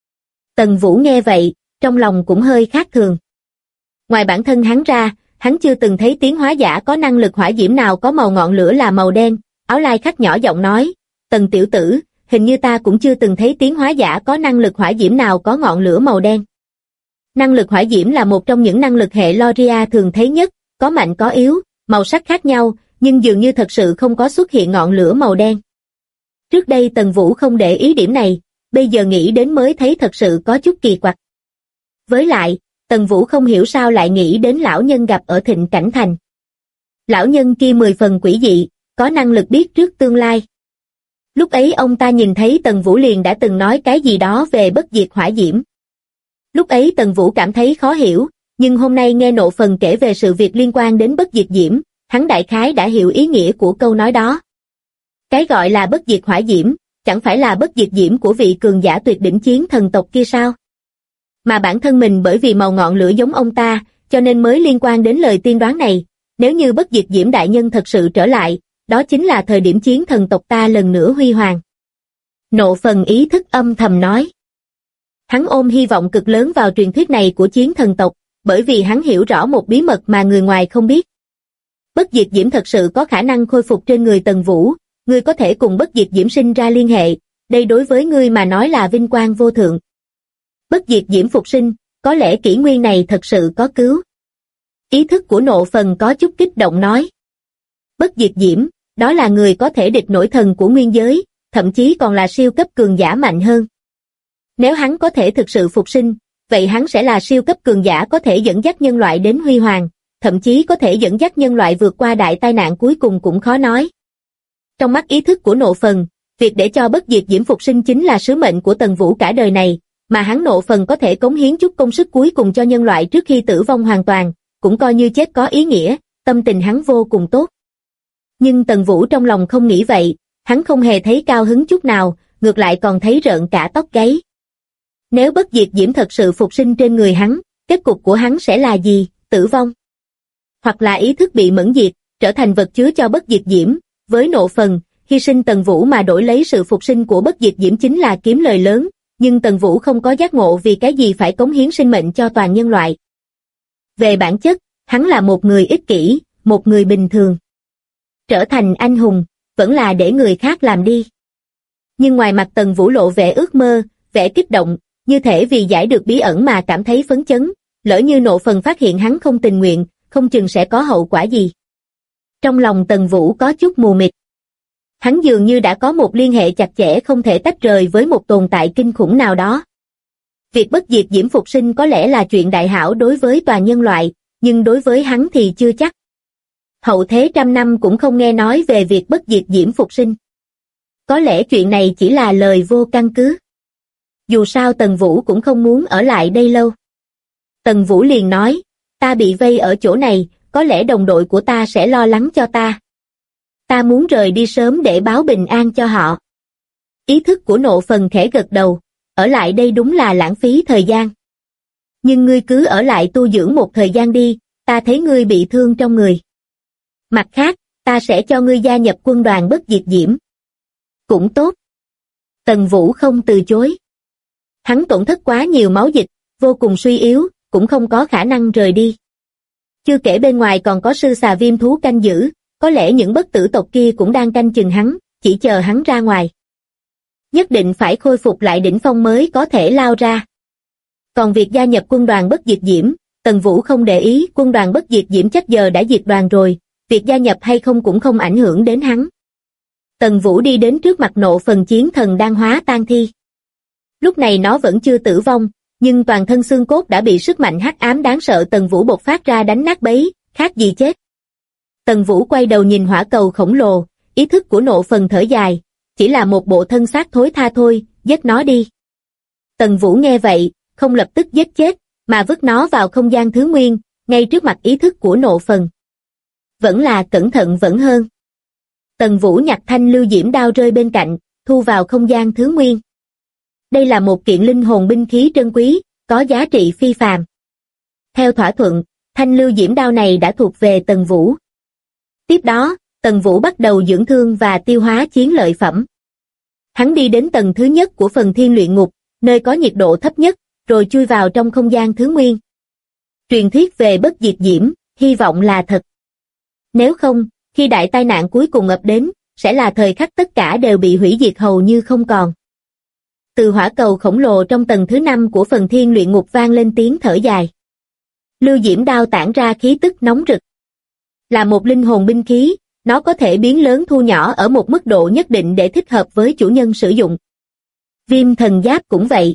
Tần Vũ nghe vậy, trong lòng cũng hơi khác thường. Ngoài bản thân hắn ra, hắn chưa từng thấy tiến hóa giả có năng lực hỏa diễm nào có màu ngọn lửa là màu đen. Áo Lai Khắc nhỏ giọng nói, Tần tiểu tử, hình như ta cũng chưa từng thấy tiến hóa giả có năng lực hỏa diễm nào có ngọn lửa màu đen. Năng lực hỏa diễm là một trong những năng lực hệ Loria thường thấy nhất, có mạnh có yếu, màu sắc khác nhau, nhưng dường như thật sự không có xuất hiện ngọn lửa màu đen. Trước đây Tần Vũ không để ý điểm này, bây giờ nghĩ đến mới thấy thật sự có chút kỳ quặc. Với lại, Tần Vũ không hiểu sao lại nghĩ đến lão nhân gặp ở Thịnh Cảnh Thành. Lão nhân kia 10 phần quỷ dị, có năng lực biết trước tương lai. Lúc ấy ông ta nhìn thấy Tần Vũ liền đã từng nói cái gì đó về bất diệt hỏa diễm. Lúc ấy Tần Vũ cảm thấy khó hiểu, nhưng hôm nay nghe Nộ Phần kể về sự việc liên quan đến bất diệt diễm, hắn đại khái đã hiểu ý nghĩa của câu nói đó. Cái gọi là bất diệt hỏa diễm, chẳng phải là bất diệt diễm của vị cường giả tuyệt đỉnh chiến thần tộc kia sao? Mà bản thân mình bởi vì màu ngọn lửa giống ông ta, cho nên mới liên quan đến lời tiên đoán này. Nếu như bất diệt diễm đại nhân thật sự trở lại, đó chính là thời điểm chiến thần tộc ta lần nữa huy hoàng. Nộ Phần ý thức âm thầm nói. Hắn ôm hy vọng cực lớn vào truyền thuyết này của chiến thần tộc, bởi vì hắn hiểu rõ một bí mật mà người ngoài không biết. Bất diệt diễm thật sự có khả năng khôi phục trên người Tần Vũ, ngươi có thể cùng bất diệt diễm sinh ra liên hệ, đây đối với ngươi mà nói là vinh quang vô thượng. Bất diệt diễm phục sinh, có lẽ kỷ nguyên này thật sự có cứu. Ý thức của Nộ Phần có chút kích động nói. Bất diệt diễm, đó là người có thể địch nổi thần của nguyên giới, thậm chí còn là siêu cấp cường giả mạnh hơn. Nếu hắn có thể thực sự phục sinh, vậy hắn sẽ là siêu cấp cường giả có thể dẫn dắt nhân loại đến huy hoàng, thậm chí có thể dẫn dắt nhân loại vượt qua đại tai nạn cuối cùng cũng khó nói. Trong mắt ý thức của Nộ Phần, việc để cho bất diệt diễm phục sinh chính là sứ mệnh của Tần Vũ cả đời này, mà hắn Nộ Phần có thể cống hiến chút công sức cuối cùng cho nhân loại trước khi tử vong hoàn toàn, cũng coi như chết có ý nghĩa, tâm tình hắn vô cùng tốt. Nhưng Tần Vũ trong lòng không nghĩ vậy, hắn không hề thấy cao hứng chút nào, ngược lại còn thấy rợn cả tóc gáy. Nếu bất diệt diễm thật sự phục sinh trên người hắn, kết cục của hắn sẽ là gì? Tử vong. hoặc là ý thức bị mẫn diệt, trở thành vật chứa cho bất diệt diễm. Với nộ phần, hy sinh Tần Vũ mà đổi lấy sự phục sinh của bất diệt diễm chính là kiếm lời lớn, nhưng Tần Vũ không có giác ngộ vì cái gì phải cống hiến sinh mệnh cho toàn nhân loại. Về bản chất, hắn là một người ích kỷ, một người bình thường. Trở thành anh hùng, vẫn là để người khác làm đi. Nhưng ngoài mặt Tần Vũ lộ vẻ ước mơ, vẻ kích động, như thể vì giải được bí ẩn mà cảm thấy phấn chấn, lỡ như nộ phần phát hiện hắn không tình nguyện, không chừng sẽ có hậu quả gì. Trong lòng Tần Vũ có chút mù mịt. Hắn dường như đã có một liên hệ chặt chẽ không thể tách rời với một tồn tại kinh khủng nào đó. Việc bất diệt diễm phục sinh có lẽ là chuyện đại hảo đối với toàn nhân loại, nhưng đối với hắn thì chưa chắc. Hậu thế trăm năm cũng không nghe nói về việc bất diệt diễm phục sinh. Có lẽ chuyện này chỉ là lời vô căn cứ. Dù sao Tần Vũ cũng không muốn ở lại đây lâu. Tần Vũ liền nói, ta bị vây ở chỗ này, có lẽ đồng đội của ta sẽ lo lắng cho ta. Ta muốn rời đi sớm để báo bình an cho họ. Ý thức của nộ phần khẽ gật đầu, ở lại đây đúng là lãng phí thời gian. Nhưng ngươi cứ ở lại tu dưỡng một thời gian đi, ta thấy ngươi bị thương trong người. Mặt khác, ta sẽ cho ngươi gia nhập quân đoàn bất diệt diễm. Cũng tốt. Tần Vũ không từ chối. Hắn tổn thất quá nhiều máu dịch, vô cùng suy yếu, cũng không có khả năng rời đi. Chưa kể bên ngoài còn có sư xà viêm thú canh giữ, có lẽ những bất tử tộc kia cũng đang canh chừng hắn, chỉ chờ hắn ra ngoài. Nhất định phải khôi phục lại đỉnh phong mới có thể lao ra. Còn việc gia nhập quân đoàn bất diệt diễm, Tần Vũ không để ý, quân đoàn bất diệt diễm chắc giờ đã diệt đoàn rồi, việc gia nhập hay không cũng không ảnh hưởng đến hắn. Tần Vũ đi đến trước mặt nộ phần chiến thần đang hóa tan thi. Lúc này nó vẫn chưa tử vong, nhưng toàn thân xương cốt đã bị sức mạnh hắc ám đáng sợ Tần Vũ bộc phát ra đánh nát bấy, khác gì chết. Tần Vũ quay đầu nhìn hỏa cầu khổng lồ, ý thức của nộ phần thở dài, chỉ là một bộ thân xác thối tha thôi, giết nó đi. Tần Vũ nghe vậy, không lập tức giết chết, mà vứt nó vào không gian thứ nguyên, ngay trước mặt ý thức của nộ phần. Vẫn là cẩn thận vẫn hơn. Tần Vũ nhặt thanh lưu diễm đao rơi bên cạnh, thu vào không gian thứ nguyên. Đây là một kiện linh hồn binh khí trân quý, có giá trị phi phàm. Theo thỏa thuận, thanh lưu diễm đao này đã thuộc về Tần Vũ. Tiếp đó, Tần Vũ bắt đầu dưỡng thương và tiêu hóa chiến lợi phẩm. Hắn đi đến tầng thứ nhất của phần thiên luyện ngục, nơi có nhiệt độ thấp nhất, rồi chui vào trong không gian thứ nguyên. Truyền thuyết về bất diệt diễm, hy vọng là thật. Nếu không, khi đại tai nạn cuối cùng ập đến, sẽ là thời khắc tất cả đều bị hủy diệt hầu như không còn. Từ hỏa cầu khổng lồ trong tầng thứ 5 của phần thiên luyện ngục vang lên tiếng thở dài. Lưu diễm đao tản ra khí tức nóng rực. Là một linh hồn binh khí, nó có thể biến lớn thu nhỏ ở một mức độ nhất định để thích hợp với chủ nhân sử dụng. Viêm thần giáp cũng vậy.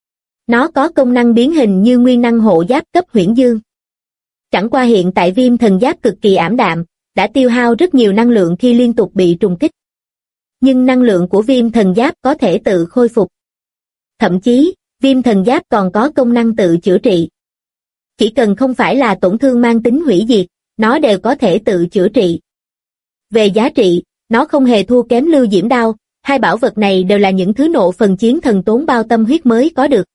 Nó có công năng biến hình như nguyên năng hộ giáp cấp huyễn dương. Chẳng qua hiện tại viêm thần giáp cực kỳ ảm đạm, đã tiêu hao rất nhiều năng lượng khi liên tục bị trùng kích. Nhưng năng lượng của viêm thần giáp có thể tự khôi phục. Thậm chí, viêm thần giáp còn có công năng tự chữa trị. Chỉ cần không phải là tổn thương mang tính hủy diệt, nó đều có thể tự chữa trị. Về giá trị, nó không hề thua kém lưu diễm đao, hai bảo vật này đều là những thứ nộ phần chiến thần tốn bao tâm huyết mới có được.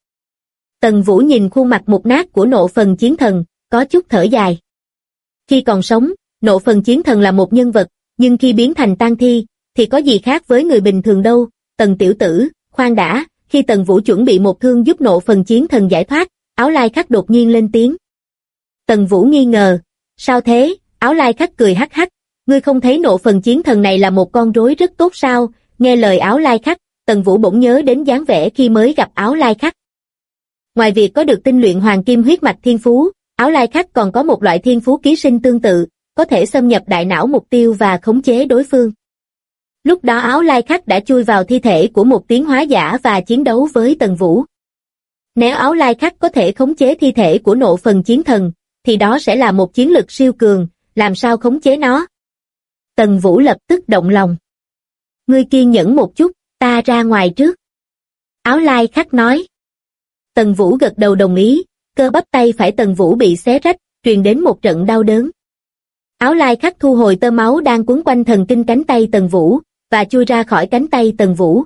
Tần Vũ nhìn khuôn mặt mục nát của nộ phần chiến thần, có chút thở dài. Khi còn sống, nộ phần chiến thần là một nhân vật, nhưng khi biến thành tang thi, thì có gì khác với người bình thường đâu. Tần tiểu tử, khoan đã, khi Tần Vũ chuẩn bị một thương giúp nộ phần chiến thần giải thoát, Áo Lai Khắc đột nhiên lên tiếng. Tần Vũ nghi ngờ, sao thế? Áo Lai Khắc cười hắc hắc, ngươi không thấy nộ phần chiến thần này là một con rối rất tốt sao? Nghe lời Áo Lai Khắc, Tần Vũ bỗng nhớ đến dáng vẻ khi mới gặp Áo Lai Khắc. Ngoài việc có được tinh luyện hoàng kim huyết mạch thiên phú, Áo Lai Khắc còn có một loại thiên phú ký sinh tương tự, có thể xâm nhập đại não mục tiêu và khống chế đối phương. Lúc đó Áo Lai Khắc đã chui vào thi thể của một tiến hóa giả và chiến đấu với Tần Vũ. Nếu Áo Lai Khắc có thể khống chế thi thể của nộ phần chiến thần, thì đó sẽ là một chiến lực siêu cường, làm sao khống chế nó? Tần Vũ lập tức động lòng. Ngươi kiên nhẫn một chút, ta ra ngoài trước. Áo Lai Khắc nói. Tần Vũ gật đầu đồng ý, cơ bắp tay phải Tần Vũ bị xé rách, truyền đến một trận đau đớn. Áo Lai Khắc thu hồi tơ máu đang quấn quanh thần kinh cánh tay Tần Vũ, và chui ra khỏi cánh tay Tần Vũ.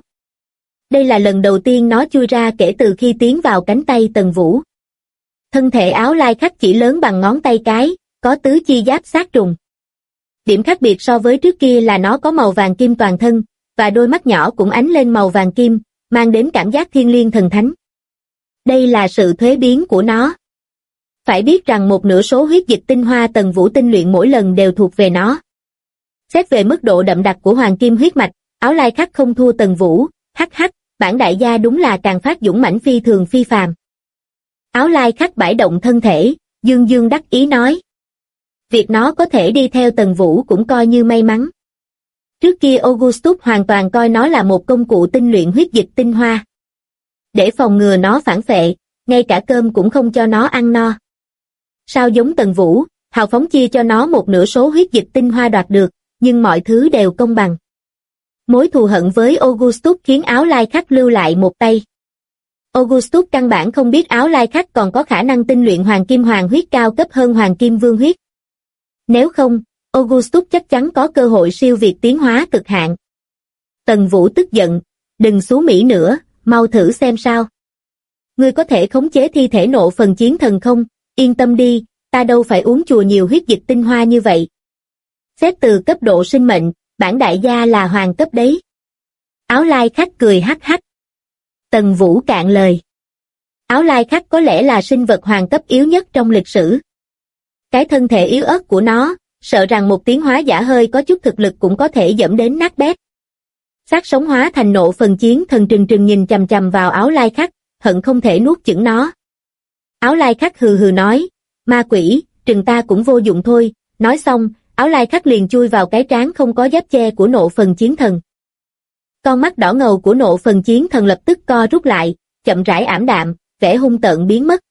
Đây là lần đầu tiên nó chui ra kể từ khi tiến vào cánh tay Tần Vũ. Thân thể Áo Lai Khắc chỉ lớn bằng ngón tay cái, có tứ chi giáp sát trùng. Điểm khác biệt so với trước kia là nó có màu vàng kim toàn thân, và đôi mắt nhỏ cũng ánh lên màu vàng kim, mang đến cảm giác thiêng liêng thần thánh. Đây là sự thuế biến của nó. Phải biết rằng một nửa số huyết dịch tinh hoa Tần Vũ tinh luyện mỗi lần đều thuộc về nó. Xét về mức độ đậm đặc của hoàng kim huyết mạch, Áo Lai Khắc không thua Tần Vũ, hắc, bản đại gia đúng là càng phát dũng mãnh phi thường phi phàm. Áo Lai Khắc bãi động thân thể, dương dương đắc ý nói. Việc nó có thể đi theo Tần Vũ cũng coi như may mắn. Trước kia Augustus hoàn toàn coi nó là một công cụ tinh luyện huyết dịch tinh hoa. Để phòng ngừa nó phản phệ, ngay cả cơm cũng không cho nó ăn no. Sao giống Tần Vũ, hào phóng chia cho nó một nửa số huyết dịch tinh hoa đoạt được, nhưng mọi thứ đều công bằng. Mối thù hận với Augustus khiến Áo Lai Khắc lưu lại một tay. Augustus căn bản không biết Áo Lai Khắc còn có khả năng tinh luyện hoàng kim hoàng huyết cao cấp hơn hoàng kim vương huyết. Nếu không, Augustus chắc chắn có cơ hội siêu việt tiến hóa cực hạn. Tần Vũ tức giận, đừng xú Mỹ nữa, mau thử xem sao. Ngươi có thể khống chế thi thể nộ phần chiến thần không? Yên tâm đi, ta đâu phải uống chùa nhiều huyết dịch tinh hoa như vậy. Xét từ cấp độ sinh mệnh, bản đại gia là hoàng cấp đấy. Áo Lai Khắc cười hắc. Tần Vũ cạn lời. Áo Lai Khắc có lẽ là sinh vật hoàng cấp yếu nhất trong lịch sử. Cái thân thể yếu ớt của nó, sợ rằng một tiến hóa giả hơi có chút thực lực cũng có thể dẫm đến nát bét. Xác sống hóa thành nộ phần chiến thần trừng nhìn chằm chằm vào Áo Lai Khắc, hận không thể nuốt chửng nó. Áo Lai Khắc hừ nói, ma quỷ, trừng ta cũng vô dụng thôi. Nói xong, Áo Lai Khắc liền chui vào cái trán không có giáp che của nộ phần chiến thần. Con mắt đỏ ngầu của nộ phần chiến thần lập tức co rút lại, chậm rãi ảm đạm, vẻ hung tợn biến mất.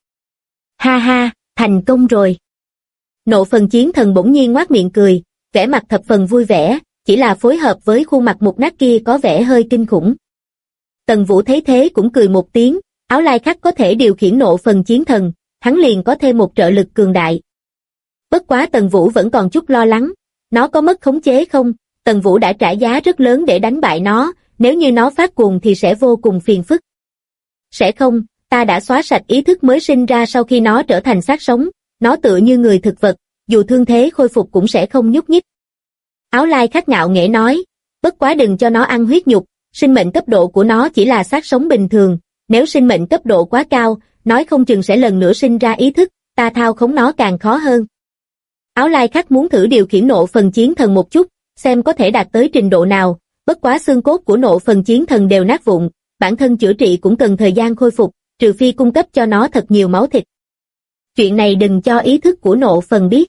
Ha, thành công rồi. Nộ phần chiến thần bỗng nhiên ngoác miệng cười, vẻ mặt thập phần vui vẻ, chỉ là phối hợp với khuôn mặt mục nát kia có vẻ hơi kinh khủng. Tần Vũ thấy thế cũng cười một tiếng, Áo Lai Khắc có thể điều khiển nộ phần chiến thần, hắn liền có thêm một trợ lực cường đại. Bất quá Tần Vũ vẫn còn chút lo lắng, nó có mất khống chế không? Tần Vũ đã trả giá rất lớn để đánh bại nó, nếu như nó phát cuồng thì sẽ vô cùng phiền phức. Sẽ không, ta đã xóa sạch ý thức mới sinh ra sau khi nó trở thành xác sống, nó tựa như người thực vật, dù thương thế khôi phục cũng sẽ không nhúc nhích. Áo Lai Khắc ngạo nghễ nói, bất quá đừng cho nó ăn huyết nhục, sinh mệnh cấp độ của nó chỉ là xác sống bình thường, nếu sinh mệnh cấp độ quá cao, nói không chừng sẽ lần nữa sinh ra ý thức, ta thao khống nó càng khó hơn. Áo Lai Khắc muốn thử điều khiển nộ phần chiến thần một chút, xem có thể đạt tới trình độ nào, bất quá xương cốt của nộ phần chiến thần đều nát vụn, bản thân chữa trị cũng cần thời gian khôi phục, trừ phi cung cấp cho nó thật nhiều máu thịt. Chuyện này đừng cho ý thức của nộ phần biết.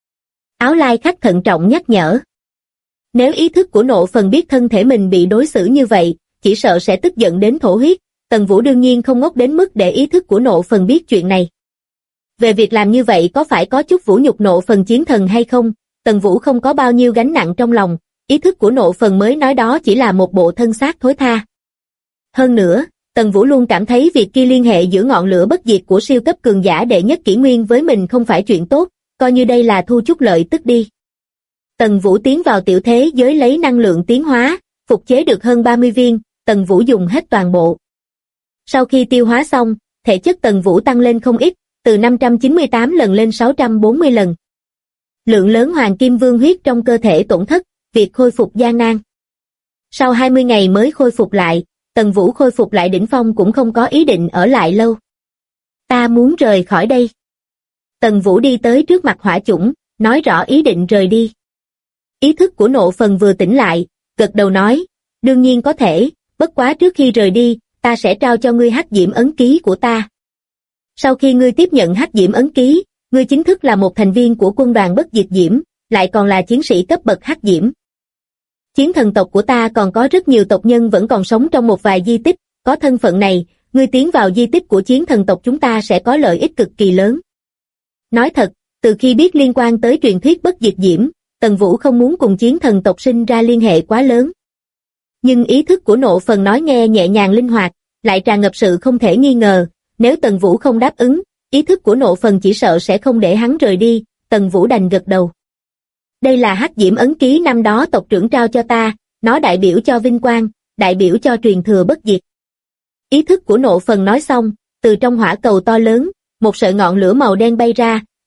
Áo Lai Khắc thận trọng nhắc nhở. Nếu ý thức của nộ phần biết thân thể mình bị đối xử như vậy, chỉ sợ sẽ tức giận đến thổ huyết. Tần Vũ đương nhiên không ngốc đến mức để ý thức của nộ phần biết chuyện này. Về việc làm như vậy có phải có chút vũ nhục nộ phần chiến thần hay không, Tần Vũ không có bao nhiêu gánh nặng trong lòng, ý thức của nộ phần mới nói đó chỉ là một bộ thân xác thối tha. Hơn nữa, Tần Vũ luôn cảm thấy việc kia liên hệ giữa ngọn lửa bất diệt của siêu cấp cường giả đệ nhất kỷ nguyên với mình không phải chuyện tốt, coi như đây là thu chút lợi tức đi. Tần Vũ tiến vào tiểu thế giới lấy năng lượng tiến hóa, phục chế được hơn 30 viên, Tần Vũ dùng hết toàn bộ. Sau khi tiêu hóa xong, thể chất Tần Vũ tăng lên không ít, từ 598 lần lên 640 lần. Lượng lớn hoàng kim vương huyết trong cơ thể tổn thất, việc khôi phục gian nan. Sau 20 ngày mới khôi phục lại, Tần Vũ khôi phục lại đỉnh phong cũng không có ý định ở lại lâu. Ta muốn rời khỏi đây. Tần Vũ đi tới trước mặt Hỏa Chủng, nói rõ ý định rời đi. Ý thức của nộ phần vừa tỉnh lại, gật đầu nói, đương nhiên có thể, bất quá trước khi rời đi, ta sẽ trao cho ngươi hắc diễm ấn ký của ta. Sau khi ngươi tiếp nhận hắc diễm ấn ký, ngươi chính thức là một thành viên của quân đoàn bất diệt diễm, lại còn là chiến sĩ cấp bậc hắc diễm. Chiến thần tộc của ta còn có rất nhiều tộc nhân vẫn còn sống trong một vài di tích, có thân phận này, ngươi tiến vào di tích của chiến thần tộc chúng ta sẽ có lợi ích cực kỳ lớn. Nói thật, từ khi biết liên quan tới truyền thuyết bất diệt diễm, Tần Vũ không muốn cùng chiến thần tộc sinh ra liên hệ quá lớn. Nhưng ý thức của nộ phần nói nghe nhẹ nhàng linh hoạt, lại tràn ngập sự không thể nghi ngờ, nếu Tần Vũ không đáp ứng, ý thức của nộ phần chỉ sợ sẽ không để hắn rời đi, Tần Vũ đành gật đầu. Đây là hắc diễm ấn ký năm đó tộc trưởng trao cho ta, nó đại biểu cho vinh quang, đại biểu cho truyền thừa bất diệt. Ý thức của nộ phần nói xong, từ trong hỏa cầu to lớn, một sợi ngọn lửa màu đen bay ra,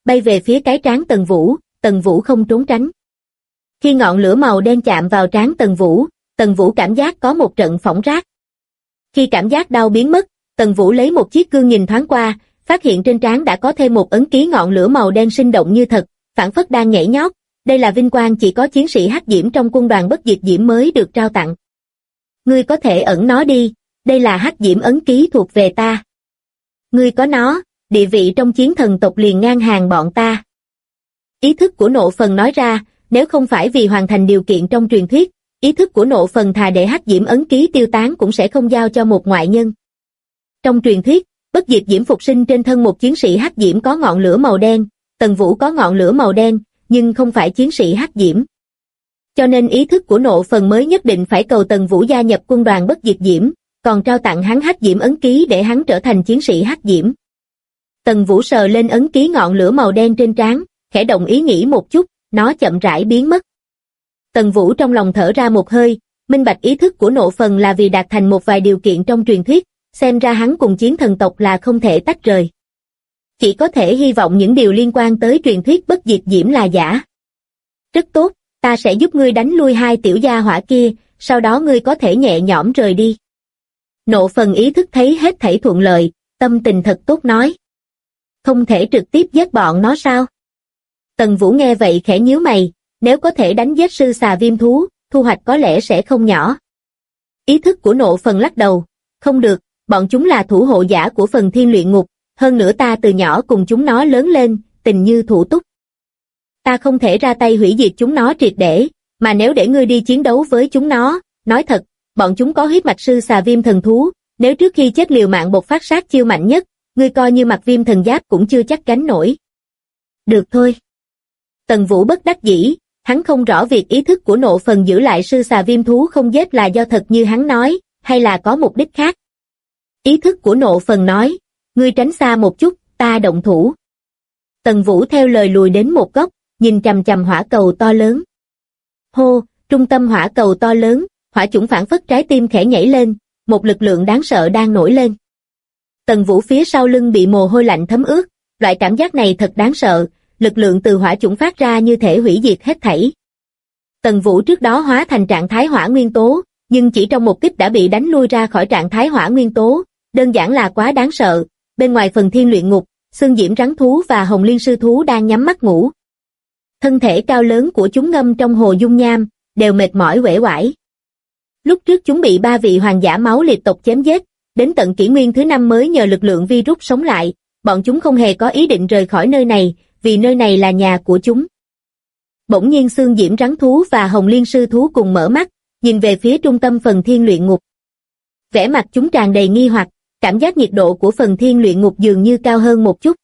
bay về phía cái trán Tần Vũ không trốn tránh. Khi ngọn lửa màu đen chạm vào trán Tần Vũ cảm giác có một trận phỏng rát. Khi cảm giác đau biến mất, Tần Vũ lấy một chiếc gương nhìn thoáng qua, phát hiện trên trán đã có thêm một ấn ký ngọn lửa màu đen sinh động như thật, phảng phất đang nhảy nhót. Đây là vinh quang chỉ có chiến sĩ hắc diễm trong quân đoàn bất diệt diễm mới được trao tặng. Ngươi có thể ẩn nó đi, đây là hắc diễm ấn ký thuộc về ta. Ngươi có nó, địa vị trong chiến thần tộc liền ngang hàng bọn ta. Ý thức của Nộ Phần nói ra, nếu không phải vì hoàn thành điều kiện trong truyền thuyết, ý thức của Nộ Phần thà để hắc diễm ấn ký tiêu tán cũng sẽ không giao cho một ngoại nhân. Trong truyền thuyết, bất diệt diễm phục sinh trên thân một chiến sĩ hắc diễm có ngọn lửa màu đen, Tần Vũ có ngọn lửa màu đen, nhưng không phải chiến sĩ hắc diễm. Cho nên ý thức của Nộ Phần mới nhất định phải cầu Tần Vũ gia nhập quân đoàn bất diệt diễm, còn trao tặng hắn hắc diễm ấn ký để hắn trở thành chiến sĩ hắc diễm. Tần Vũ sờ lên ấn ký ngọn lửa màu đen trên trán, khẽ động ý nghĩ một chút, nó chậm rãi biến mất. Tần Vũ trong lòng thở ra một hơi, minh bạch ý thức của Nộ Phần là vì đạt thành một vài điều kiện trong truyền thuyết, xem ra hắn cùng chiến thần tộc là không thể tách rời. Chỉ có thể hy vọng những điều liên quan tới truyền thuyết bất diệt diễm là giả. Rất tốt, ta sẽ giúp ngươi đánh lui hai tiểu gia hỏa kia, sau đó ngươi có thể nhẹ nhõm rời đi. Nộ Phần ý thức thấy hết thảy thuận lợi, tâm tình thật tốt nói. Không thể trực tiếp giết bọn nó sao? Tần Vũ nghe vậy khẽ nhíu mày, nếu có thể đánh giết sư xà viêm thú, thu hoạch có lẽ sẽ không nhỏ. Ý thức của Nộ Phần lắc đầu, không được, bọn chúng là thủ hộ giả của phần thiên luyện ngục, hơn nữa ta từ nhỏ cùng chúng nó lớn lên, tình như thủ túc. Ta không thể ra tay hủy diệt chúng nó triệt để, mà nếu để ngươi đi chiến đấu với chúng nó, nói thật, bọn chúng có huyết mạch sư xà viêm thần thú, nếu trước khi chết liều mạng bộc phát sát chiêu mạnh nhất, ngươi coi như mặc viêm thần giáp cũng chưa chắc gánh nổi. Được thôi. Tần Vũ bất đắc dĩ, hắn không rõ việc ý thức của Nộ Phần giữ lại sư xà viêm thú không giết là do thật như hắn nói, hay là có mục đích khác. Ý thức của Nộ Phần nói, ngươi tránh xa một chút, ta động thủ. Tần Vũ theo lời lùi đến một góc, nhìn chằm chằm hỏa cầu to lớn. Hô, trung tâm hỏa cầu to lớn, hỏa chủng phảng phất trái tim khẽ nhảy lên, một lực lượng đáng sợ đang nổi lên. Tần Vũ phía sau lưng bị mồ hôi lạnh thấm ướt, loại cảm giác này thật đáng sợ, lực lượng từ hỏa chủng phát ra như thể hủy diệt hết thảy. Tần Vũ trước đó hóa thành trạng thái hỏa nguyên tố, nhưng chỉ trong một kích đã bị đánh lui ra khỏi trạng thái hỏa nguyên tố, đơn giản là quá đáng sợ. Bên ngoài phần thiên luyện ngục, xương diễm rắn thú và hồng liên sư thú đang nhắm mắt ngủ. Thân thể cao lớn của chúng ngâm trong hồ dung nham, đều mệt mỏi uể oải. Lúc trước chúng bị 3 vị hoàng giả máu liệt tộc chém giết, đến tận kỷ nguyên thứ 5 mới nhờ lực lượng virus sống lại, bọn chúng không hề có ý định rời khỏi nơi này, vì nơi này là nhà của chúng. Bỗng nhiên xương diễm rắn thú và hồng liên sư thú cùng mở mắt, nhìn về phía trung tâm phần thiên luyện ngục. Vẻ mặt chúng tràn đầy nghi hoặc, cảm giác nhiệt độ của phần thiên luyện ngục dường như cao hơn một chút.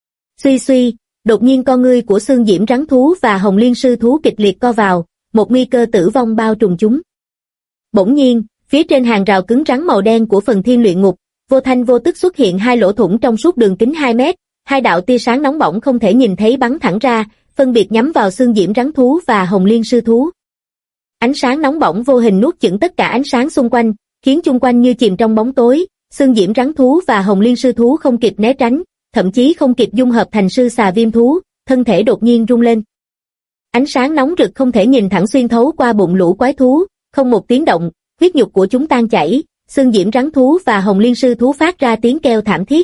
Suy suy, đột nhiên con ngươi của xương diễm rắn thú và hồng liên sư thú kịch liệt co vào, một nguy cơ tử vong bao trùm chúng. Bỗng nhiên, phía trên hàng rào cứng rắn màu đen của phần thiên luyện ngục, vô thanh vô tức xuất hiện 2 lỗ thủng trong suốt đường kính 2 mét, 2 đạo tia sáng nóng bỏng không thể nhìn thấy bắn thẳng ra, phân biệt nhắm vào xương diễm rắn thú và hồng liên sư thú. Ánh sáng nóng bỏng vô hình nuốt chửng tất cả ánh sáng xung quanh, khiến chung quanh như chìm trong bóng tối. Xương diễm rắn thú và hồng liên sư thú không kịp né tránh, thậm chí không kịp dung hợp thành sư xà viêm thú, thân thể đột nhiên rung lên. Ánh sáng nóng rực không thể nhìn thẳng xuyên thấu qua bụng lũ quái thú, không một tiếng động, huyết nhục của chúng tan chảy, xương diễm rắn thú và hồng liên sư thú phát ra tiếng kêu thảm thiết.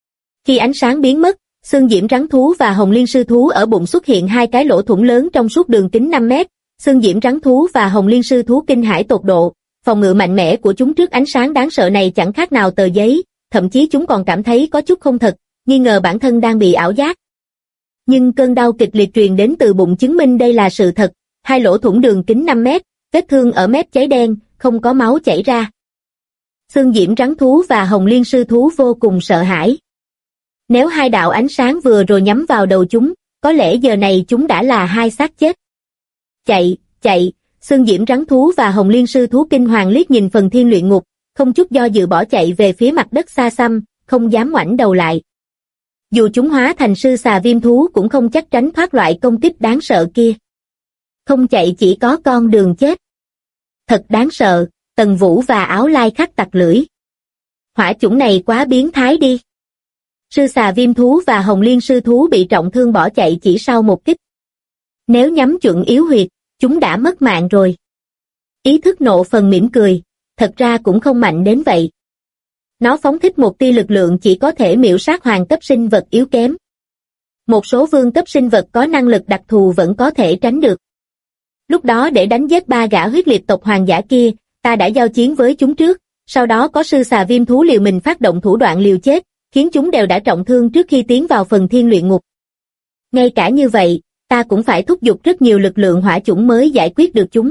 Khi ánh sáng biến mất, xương diễm rắn thú và hồng liên sư thú ở bụng xuất hiện 2 cái lỗ thủng lớn trong suốt đường kính 5 mét, xương diễm rắn thú và hồng liên sư thú kinh hãi tột độ. Phòng ngự mạnh mẽ của chúng trước ánh sáng đáng sợ này chẳng khác nào tờ giấy, thậm chí chúng còn cảm thấy có chút không thật, nghi ngờ bản thân đang bị ảo giác. Nhưng cơn đau kịch liệt truyền đến từ bụng chứng minh đây là sự thật, 2 lỗ thủng đường kính 5 mét, vết thương ở mép cháy đen, không có máu chảy ra. Xương diễm rắn thú và hồng liên sư thú vô cùng sợ hãi. Nếu 2 đạo ánh sáng vừa rồi nhắm vào đầu chúng, có lẽ giờ này chúng đã là 2 xác chết. Chạy, chạy! Xương diễm rắn thú và hồng liên sư thú kinh hoàng liếc nhìn phần thiên luyện ngục, không chút do dự bỏ chạy về phía mặt đất xa xăm, không dám ngoảnh đầu lại. Dù chúng hóa thành sư xà viêm thú cũng không chắc tránh thoát loại công kích đáng sợ kia. Không chạy chỉ có con đường chết. Thật đáng sợ, Tần Vũ và Áo Lai khắc tặc lưỡi. Hỏa chủng này quá biến thái đi. Sư xà viêm thú và hồng liên sư thú bị trọng thương bỏ chạy chỉ sau một kích. Nếu nhắm chuẩn yếu huyệt, chúng đã mất mạng rồi. Ý thức nộ phần mỉm cười, thật ra cũng không mạnh đến vậy. Nó phóng thích một tia lực lượng chỉ có thể miểu sát hoàng cấp sinh vật yếu kém. Một số vương cấp sinh vật có năng lực đặc thù vẫn có thể tránh được. Lúc đó để đánh giết 3 gã huyết liệt tộc hoàng giả kia, ta đã giao chiến với chúng trước, sau đó có sư xà viêm thú liều mình phát động thủ đoạn liều chết, khiến chúng đều đã trọng thương trước khi tiến vào phần thiên luyện ngục. Ngay cả như vậy, ta cũng phải thúc giục rất nhiều lực lượng hỏa chủng mới giải quyết được chúng.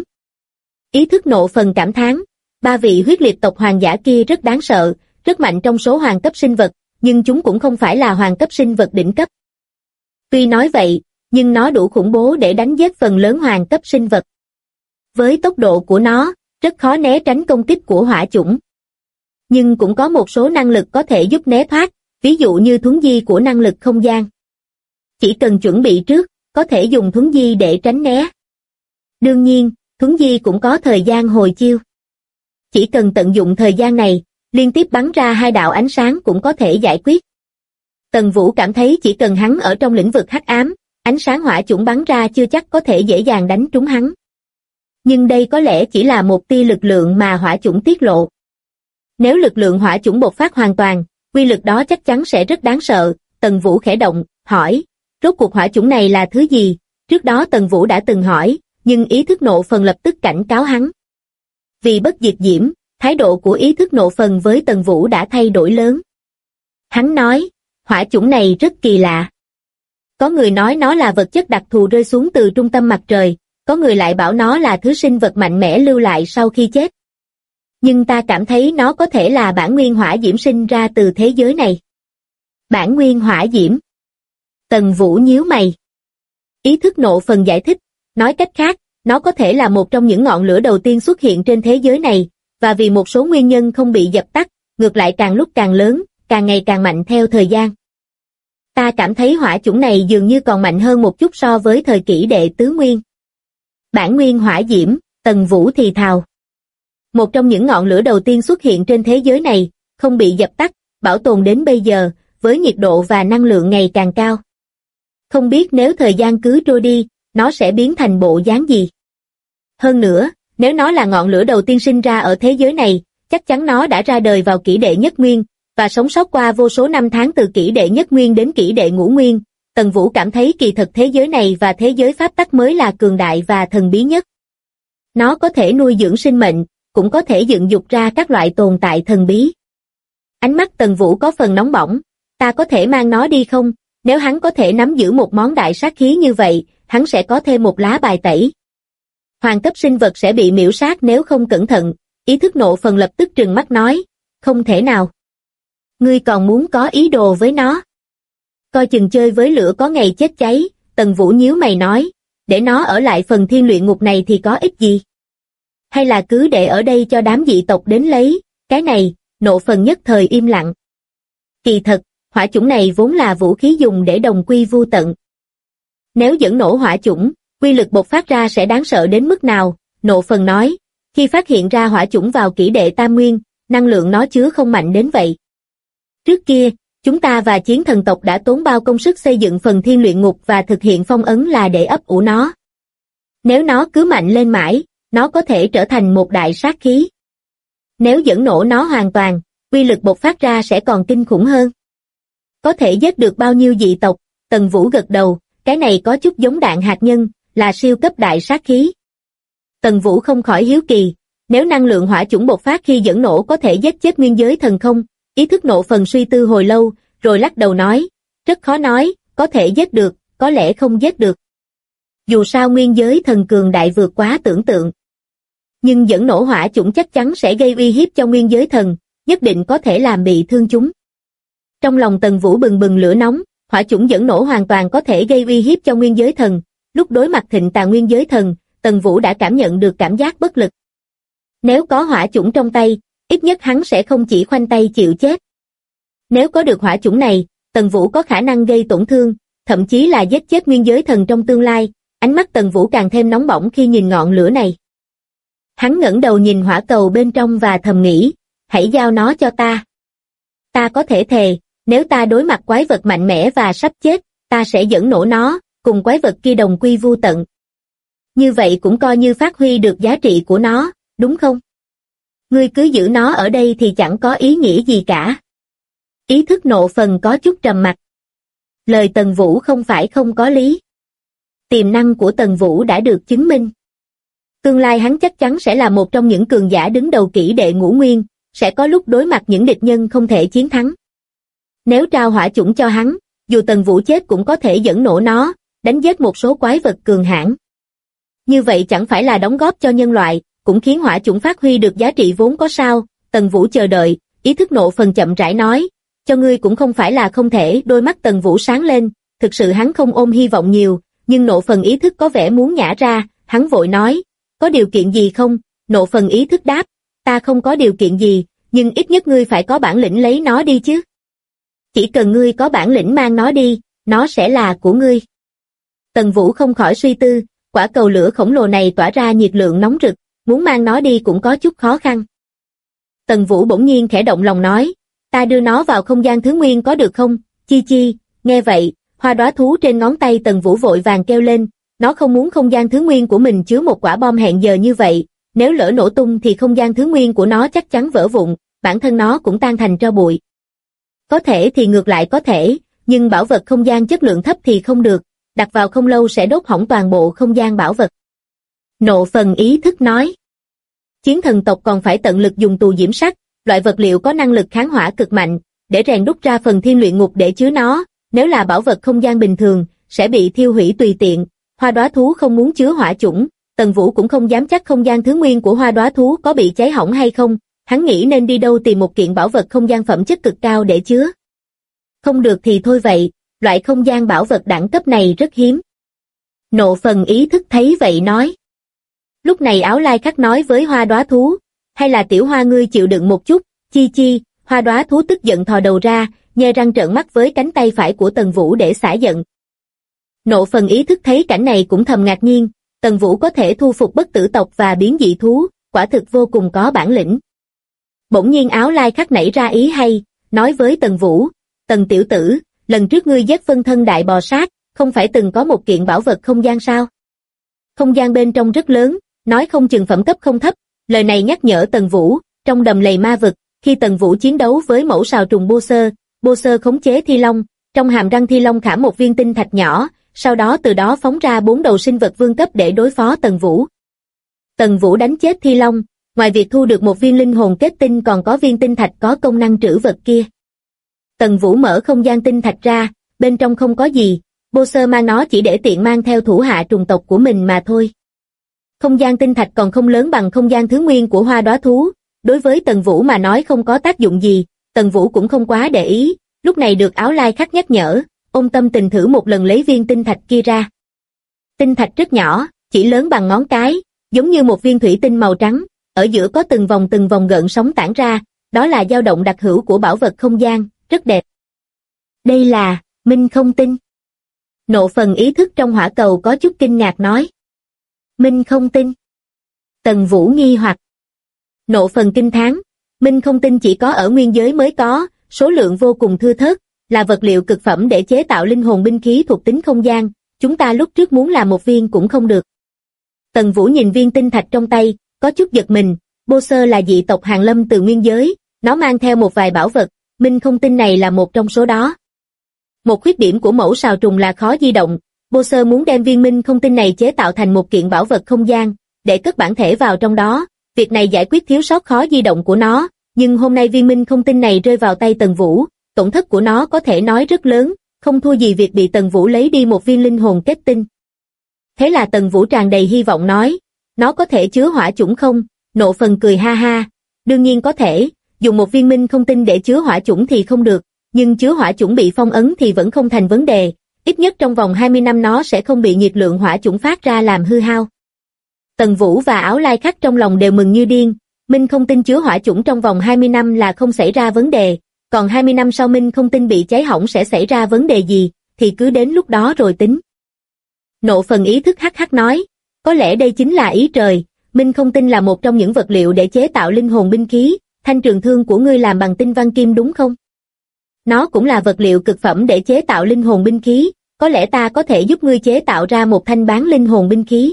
Ý thức nộ phần cảm thán, 3 vị huyết liệt tộc hoàng giả kia rất đáng sợ, rất mạnh trong số hoàng cấp sinh vật, nhưng chúng cũng không phải là hoàng cấp sinh vật đỉnh cấp. Tuy nói vậy, nhưng nó đủ khủng bố để đánh giết phần lớn hoàng cấp sinh vật. Với tốc độ của nó, rất khó né tránh công kích của hỏa chủng. Nhưng cũng có một số năng lực có thể giúp né thoát, ví dụ như thuấn di của năng lực không gian. Chỉ cần chuẩn bị trước, có thể dùng thuấn di để tránh né. Đương nhiên, thuấn di cũng có thời gian hồi chiêu. Chỉ cần tận dụng thời gian này, liên tiếp bắn ra 2 đạo ánh sáng cũng có thể giải quyết. Tần Vũ cảm thấy chỉ cần hắn ở trong lĩnh vực hắc ám, ánh sáng hỏa chủng bắn ra chưa chắc có thể dễ dàng đánh trúng hắn. Nhưng đây có lẽ chỉ là một tia lực lượng mà hỏa chủng tiết lộ. Nếu lực lượng hỏa chủng bộc phát hoàn toàn, quy lực đó chắc chắn sẽ rất đáng sợ. Tần Vũ khẽ động, hỏi, rốt cuộc hỏa chủng này là thứ gì? Trước đó Tần Vũ đã từng hỏi, nhưng ý thức nộ phần lập tức cảnh cáo hắn. Vì bất diệt diễm, thái độ của ý thức nộ phần với Tần Vũ đã thay đổi lớn. Hắn nói, hỏa chủng này rất kỳ lạ. Có người nói nó là vật chất đặc thù rơi xuống từ trung tâm mặt trời, có người lại bảo nó là thứ sinh vật mạnh mẽ lưu lại sau khi chết. Nhưng ta cảm thấy nó có thể là bản nguyên hỏa diễm sinh ra từ thế giới này. Bản nguyên hỏa diễm. Tần Vũ nhíu mày. Ý thức nộ phần giải thích, nói cách khác, nó có thể là một trong những ngọn lửa đầu tiên xuất hiện trên thế giới này, và vì một số nguyên nhân không bị dập tắt, ngược lại càng lúc càng lớn, càng ngày càng mạnh theo thời gian. Ta cảm thấy hỏa chủng này dường như còn mạnh hơn một chút so với thời kỷ đệ tứ nguyên. Bản nguyên hỏa diễm, Tần Vũ thì thào. Một trong những ngọn lửa đầu tiên xuất hiện trên thế giới này, không bị dập tắt, bảo tồn đến bây giờ, với nhiệt độ và năng lượng ngày càng cao. Không biết nếu thời gian cứ trôi đi, nó sẽ biến thành bộ dáng gì. Hơn nữa, nếu nó là ngọn lửa đầu tiên sinh ra ở thế giới này, chắc chắn nó đã ra đời vào kỷ đệ nhất nguyên, và sống sót qua vô số năm tháng từ kỷ đệ nhất nguyên đến kỷ đệ ngũ nguyên. Tần Vũ cảm thấy kỳ thực thế giới này và thế giới pháp tắc mới là cường đại và thần bí nhất. Nó có thể nuôi dưỡng sinh mệnh, cũng có thể dựng dục ra các loại tồn tại thần bí. Ánh mắt Tần Vũ có phần nóng bỏng, ta có thể mang nó đi không? Nếu hắn có thể nắm giữ một món đại sát khí như vậy, hắn sẽ có thêm một lá bài tẩy. Hoàng cấp sinh vật sẽ bị miểu sát nếu không cẩn thận. Ý thức nộ phần lập tức trừng mắt nói, không thể nào. Ngươi còn muốn có ý đồ với nó. Coi chừng chơi với lửa có ngày chết cháy. Tần Vũ nhíu mày nói, để nó ở lại phần thiên luyện ngục này thì có ích gì? Hay là cứ để ở đây cho đám dị tộc đến lấy, cái này, nộ phần nhất thời im lặng. Kỳ thật, hỏa chủng này vốn là vũ khí dùng để đồng quy vu tận. Nếu dẫn nổ hỏa chủng, quy lực bộc phát ra sẽ đáng sợ đến mức nào? Nộ phần nói, khi phát hiện ra hỏa chủng vào kỷ đệ tam nguyên, năng lượng nó chứa không mạnh đến vậy. Trước kia, chúng ta và chiến thần tộc đã tốn bao công sức xây dựng phần thiên luyện ngục và thực hiện phong ấn là để ấp ủ nó. Nếu nó cứ mạnh lên mãi, nó có thể trở thành một đại sát khí. Nếu dẫn nổ nó hoàn toàn, quy lực bộc phát ra sẽ còn kinh khủng hơn. Có thể giết được bao nhiêu dị tộc? Tần Vũ gật đầu, cái này có chút giống đạn hạt nhân, là siêu cấp đại sát khí. Tần Vũ không khỏi hiếu kỳ, nếu năng lượng hỏa chủng bộc phát khi dẫn nổ có thể giết chết nguyên giới thần không? Ý thức nộ phần suy tư hồi lâu, rồi lắc đầu nói, rất khó nói, có thể giết được, có lẽ không giết được. Dù sao nguyên giới thần cường đại vượt quá tưởng tượng. Nhưng dẫn nổ hỏa chủng chắc chắn sẽ gây uy hiếp cho nguyên giới thần, nhất định có thể làm bị thương chúng. Trong lòng Tần Vũ bừng bừng lửa nóng, hỏa chủng dẫn nổ hoàn toàn có thể gây uy hiếp cho nguyên giới thần. Lúc đối mặt thịnh tà nguyên giới thần, Tần Vũ đã cảm nhận được cảm giác bất lực. Nếu có hỏa chủng trong tay, ít nhất hắn sẽ không chỉ khoanh tay chịu chết. Nếu có được hỏa chủng này, Tần Vũ có khả năng gây tổn thương, thậm chí là giết chết nguyên giới thần trong tương lai. Ánh mắt Tần Vũ càng thêm nóng bỏng khi nhìn ngọn lửa này. Hắn ngẩng đầu nhìn hỏa cầu bên trong và thầm nghĩ, hãy giao nó cho ta. Ta có thể thề, Nếu ta đối mặt quái vật mạnh mẽ và sắp chết, ta sẽ dẫn nổ nó, cùng quái vật kia đồng quy vu tận. Như vậy cũng coi như phát huy được giá trị của nó, đúng không? Ngươi cứ giữ nó ở đây thì chẳng có ý nghĩa gì cả. Ý thức Nộ Phần có chút trầm mặc. Lời Tần Vũ không phải không có lý. Tiềm năng của Tần Vũ đã được chứng minh. Tương lai hắn chắc chắn sẽ là một trong những cường giả đứng đầu kỷ đệ ngũ nguyên, sẽ có lúc đối mặt những địch nhân không thể chiến thắng. Nếu trao hỏa chủng cho hắn, dù Tần Vũ chết cũng có thể dẫn nổ nó, đánh giết một số quái vật cường hãn. Như vậy chẳng phải là đóng góp cho nhân loại, cũng khiến hỏa chủng phát huy được giá trị vốn có sao? Tần Vũ chờ đợi, ý thức Nộ Phần chậm rãi nói, cho ngươi cũng không phải là không thể. Đôi mắt Tần Vũ sáng lên, thực sự hắn không ôm hy vọng nhiều, nhưng Nộ Phần ý thức có vẻ muốn nhả ra, hắn vội nói, có điều kiện gì không? Nộ Phần ý thức đáp, ta không có điều kiện gì, nhưng ít nhất ngươi phải có bản lĩnh lấy nó đi chứ. Chỉ cần ngươi có bản lĩnh mang nó đi, nó sẽ là của ngươi. Tần Vũ không khỏi suy tư, quả cầu lửa khổng lồ này tỏa ra nhiệt lượng nóng rực, muốn mang nó đi cũng có chút khó khăn. Tần Vũ bỗng nhiên khẽ động lòng nói, ta đưa nó vào không gian thứ nguyên có được không? Chi chi, nghe vậy, hoa đóa thú trên ngón tay Tần Vũ vội vàng kêu lên, nó không muốn không gian thứ nguyên của mình chứa một quả bom hẹn giờ như vậy, nếu lỡ nổ tung thì không gian thứ nguyên của nó chắc chắn vỡ vụn, bản thân nó cũng tan thành tro bụi. Có thể thì ngược lại có thể, nhưng bảo vật không gian chất lượng thấp thì không được, đặt vào không lâu sẽ đốt hỏng toàn bộ không gian bảo vật. Nộ Phần ý thức nói. Chiến thần tộc còn phải tận lực dùng tù diễm sắt, loại vật liệu có năng lực kháng hỏa cực mạnh, để rèn đúc ra phần thiên luyện ngục để chứa nó, nếu là bảo vật không gian bình thường, sẽ bị thiêu hủy tùy tiện. Hoa đóa thú không muốn chứa hỏa chủng, Tần Vũ cũng không dám chắc không gian thứ nguyên của hoa đóa thú có bị cháy hỏng hay không, hắn nghĩ nên đi đâu tìm một kiện bảo vật không gian phẩm chất cực cao để chứa. Không được thì thôi vậy, loại không gian bảo vật đẳng cấp này rất hiếm. Nộ Phần ý thức thấy vậy nói. Lúc này Áo Lai Khắc nói với hoa đóa thú, hay là tiểu hoa ngươi chịu đựng một chút, chi chi. Hoa đóa thú tức giận thò đầu ra, nhe răng trợn mắt với cánh tay phải của Tần Vũ để xả giận. Nộ Phần ý thức thấy cảnh này cũng thầm ngạc nhiên, Tần Vũ có thể thu phục bất tử tộc và biến dị thú, quả thực vô cùng có bản lĩnh. Bỗng nhiên Áo Lai Khắc nảy ra ý hay, nói với Tần Vũ, Tần tiểu tử, lần trước ngươi giết phân thân đại bò sát, không phải từng có một kiện bảo vật không gian sao? Không gian bên trong rất lớn, nói không chừng phẩm cấp không thấp, lời này nhắc nhở Tần Vũ, trong đầm lầy ma vực, khi Tần Vũ chiến đấu với mẫu sào trùng Bô Sơ khống chế Thi Long, trong hàm răng Thi Long khảm một viên tinh thạch nhỏ, sau đó từ đó phóng ra 4 đầu sinh vật vương cấp để đối phó Tần Vũ. Tần Vũ đánh chết Thi Long, ngoài việc thu được một viên linh hồn kết tinh còn có viên tinh thạch có công năng trữ vật kia. Tần Vũ mở không gian tinh thạch ra, bên trong không có gì, Bô Sơ mang nó chỉ để tiện mang theo thủ hạ trùng tộc của mình mà thôi. Không gian tinh thạch còn không lớn bằng không gian thứ nguyên của hoa đóa thú, đối với Tần Vũ mà nói không có tác dụng gì, Tần Vũ cũng không quá để ý, lúc này được Áo Lai Khắc nhắc nhở, ôm tâm tình thử một lần lấy viên tinh thạch kia ra. Tinh thạch rất nhỏ, chỉ lớn bằng ngón cái, giống như một viên thủy tinh màu trắng, ở giữa có từng vòng gợn sóng tản ra, đó là dao động đặc hữu của bảo vật không gian, rất đẹp. Đây là Minh Không Tinh. Nộ Phần ý thức trong hỏa cầu có chút kinh ngạc nói. Minh Không Tinh. Tần Vũ nghi hoặc. Nộ Phần kinh thán, Minh Không Tinh chỉ có ở nguyên giới mới có, số lượng vô cùng thưa thớt, là vật liệu cực phẩm để chế tạo linh hồn binh khí thuộc tính không gian, chúng ta lúc trước muốn làm một viên cũng không được. Tần Vũ nhìn viên tinh thạch trong tay, có chút giật mình, Bô Sơ là dị tộc hàng lâm từ nguyên giới, nó mang theo một vài bảo vật, Minh Không Tinh này là một trong số đó. Một khuyết điểm của mẫu sào trùng là khó di động, Bô Sơ muốn đem viên Minh Không Tinh này chế tạo thành một kiện bảo vật không gian, để cất bản thể vào trong đó, việc này giải quyết thiếu sót khó di động của nó, nhưng hôm nay viên Minh Không Tinh này rơi vào tay Tần Vũ, tổn thất của nó có thể nói rất lớn, không thua gì việc bị Tần Vũ lấy đi một viên linh hồn kết tinh. Thế là Tần Vũ tràn đầy hy vọng nói, nó có thể chứa hỏa chủng không? Nộ Phần cười ha ha, đương nhiên có thể, dùng một viên Minh Không Tinh để chứa hỏa chủng thì không được, nhưng chứa hỏa chủng bị phong ấn thì vẫn không thành vấn đề, ít nhất trong vòng 20 năm nó sẽ không bị nhiệt lượng hỏa chủng phát ra làm hư hao. Tần Vũ và Áo Lai Khắc trong lòng đều mừng như điên, Minh Không Tinh chứa hỏa chủng trong vòng 20 năm là không xảy ra vấn đề, còn 20 năm sau Minh Không Tinh bị cháy hỏng sẽ xảy ra vấn đề gì, thì cứ đến lúc đó rồi tính. Nộ Phần ý thức hắc hắc nói, có lẽ đây chính là ý trời, Minh Không Tinh là một trong những vật liệu để chế tạo linh hồn binh khí, thanh trường thương của ngươi làm bằng tinh văn kim đúng không? Nó cũng là vật liệu cực phẩm để chế tạo linh hồn binh khí, có lẽ ta có thể giúp ngươi chế tạo ra một thanh bán linh hồn binh khí.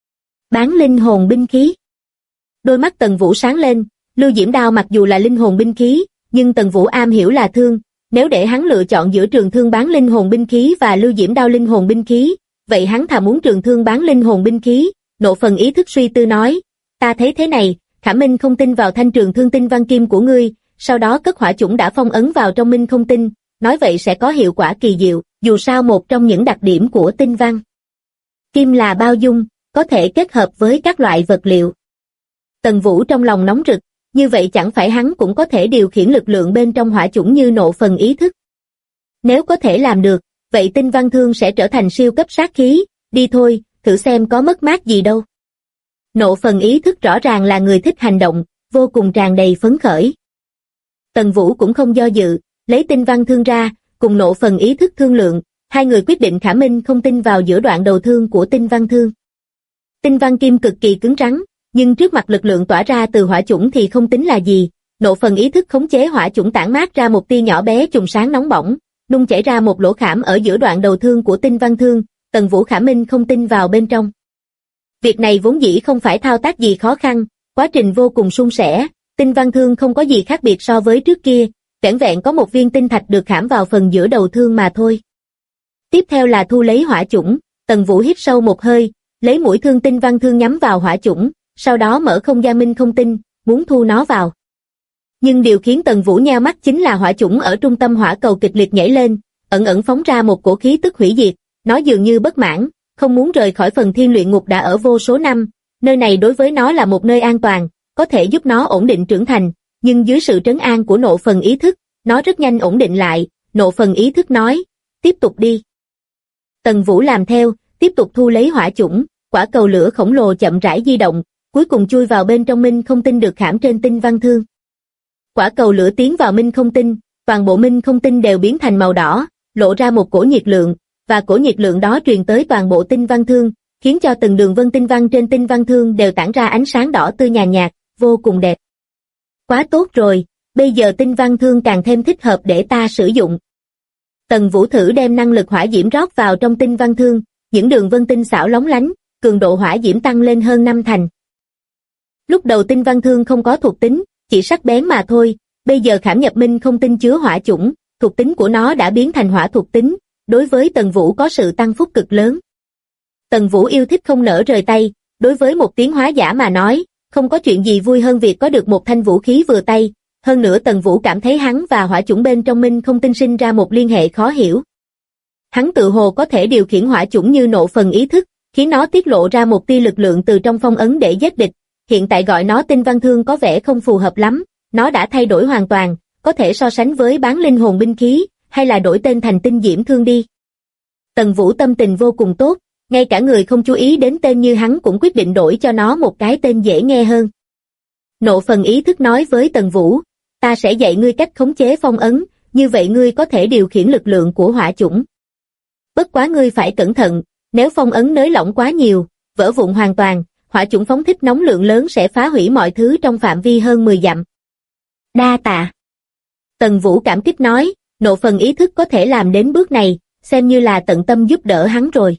Bán linh hồn binh khí? Đôi mắt Tần Vũ sáng lên, lưu diễm đao mặc dù là linh hồn binh khí, nhưng Tần Vũ am hiểu là thương, nếu để hắn lựa chọn giữa trường thương bán linh hồn binh khí và lưu diễm đao linh hồn binh khí, vậy hắn thà muốn trường thương bán linh hồn binh khí. Nộ Phần ý thức suy tư nói, ta thấy thế này, Khả Minh không tin vào thanh trường thương tinh văn kim của ngươi, sau đó cất hỏa chủng đã phong ấn vào trong minh không tinh, nói vậy sẽ có hiệu quả kỳ diệu, dù sao một trong những đặc điểm của tinh văn kim là bao dung, có thể kết hợp với các loại vật liệu. Tần Vũ trong lòng nóng rực, như vậy chẳng phải hắn cũng có thể điều khiển lực lượng bên trong hỏa chủng như Nộ Phần ý thức. Nếu có thể làm được, vậy tinh văn thương sẽ trở thành siêu cấp sát khí, đi thôi, thử xem có mất mát gì đâu. Nộ Phần ý thức rõ ràng là người thích hành động, vô cùng tràn đầy phấn khởi. Tần Vũ cũng không do dự, lấy tinh văn thương ra, cùng Nộ Phần ý thức thương lượng, hai người quyết định Khả Minh không tin vào giữa đoạn đầu thương của tinh văn thương. Tinh văn kim cực kỳ cứng rắn, nhưng trước mặt lực lượng tỏa ra từ hỏa chủng thì không tính là gì. Nộ Phần ý thức khống chế hỏa chủng tản mát ra một tia nhỏ bé trùng sáng nóng bỏng, nung chảy ra một lỗ khảm ở giữa đoạn đầu thương của tinh văn thương. Tần Vũ Khả Minh không tin vào bên trong. Việc này vốn dĩ không phải thao tác gì khó khăn, quá trình vô cùng suôn sẻ, tinh văn thương không có gì khác biệt so với trước kia, vẻn vẹn có một viên tinh thạch được khảm vào phần giữa đầu thương mà thôi. Tiếp theo là thu lấy hỏa chủng, Tần Vũ hít sâu một hơi, lấy mũi thương tinh văn thương nhắm vào hỏa chủng, sau đó mở không gian minh không tinh, muốn thu nó vào. Nhưng điều khiến Tần Vũ nheo mắt chính là hỏa chủng ở trung tâm hỏa cầu kịch liệt nhảy lên, ẩn ẩn phóng ra một cổ khí tức hủy diệt, nó dường như bất mãn, không muốn rời khỏi phần thiên luyện ngục đã ở vô số năm, nơi này đối với nó là một nơi an toàn, có thể giúp nó ổn định trưởng thành, nhưng dưới sự trấn an của Nộ Phần ý thức, nó rất nhanh ổn định lại. Nộ Phần ý thức nói, tiếp tục đi. Tần Vũ làm theo, tiếp tục thu lấy hỏa chủng, quả cầu lửa khổng lồ chậm rãi di động, cuối cùng chui vào bên trong minh không tinh được khảm trên tinh văn thương. Quả cầu lửa tiến vào minh không tinh, toàn bộ minh không tinh đều biến thành màu đỏ, lộ ra một cổ nhiệt lượng, và cổ nhiệt lượng đó truyền tới toàn bộ tinh văn thương, khiến cho từng đường vân tinh văn trên tinh văn thương đều tản ra ánh sáng đỏ tươi nhàn nhạt, vô cùng đẹp. Quá tốt rồi, bây giờ tinh văn thương càng thêm thích hợp để ta sử dụng. Tần Vũ thử đem năng lực hỏa diễm rót vào trong tinh văn thương, những đường vân tinh xảo lóng lánh, cường độ hỏa diễm tăng lên hơn 5 thành. Lúc đầu tinh văn thương không có thuộc tính, chỉ sắc bén mà thôi, bây giờ khảm nhập minh không tinh chứa hỏa chủng, thuộc tính của nó đã biến thành hỏa thuộc tính, đối với Tần Vũ có sự tăng phúc cực lớn. Tần Vũ yêu thích không nỡ rời tay, đối với một tiến hóa giả mà nói, không có chuyện gì vui hơn việc có được một thanh vũ khí vừa tay, hơn nữa Tần Vũ cảm thấy hắn và hỏa chủng bên trong minh không tinh sinh ra một liên hệ khó hiểu. Hắn tự hồ có thể điều khiển hỏa chủng như Nộ Phần ý thức, khiến nó tiết lộ ra một tia lực lượng từ trong phong ấn để giết địch, hiện tại gọi nó tinh văn thương có vẻ không phù hợp lắm, nó đã thay đổi hoàn toàn, có thể so sánh với bán linh hồn binh khí, hay là đổi tên thành tinh diễm thương đi. Tần Vũ tâm tình vô cùng tốt, ngay cả người không chú ý đến tên như hắn cũng quyết định đổi cho nó một cái tên dễ nghe hơn. Nộ Phần ý thức nói với Tần Vũ, ta sẽ dạy ngươi cách khống chế phong ấn, như vậy ngươi có thể điều khiển lực lượng của hỏa chủng. Bất quá ngươi phải cẩn thận, nếu phong ấn nới lỏng quá nhiều, vỡ vụn hoàn toàn, hỏa chủng phóng thích nóng lượng lớn sẽ phá hủy mọi thứ trong phạm vi hơn 10 dặm. Đa tạ. Tần Vũ cảm kích nói, Nộ Phần ý thức có thể làm đến bước này, xem như là tận tâm giúp đỡ hắn rồi.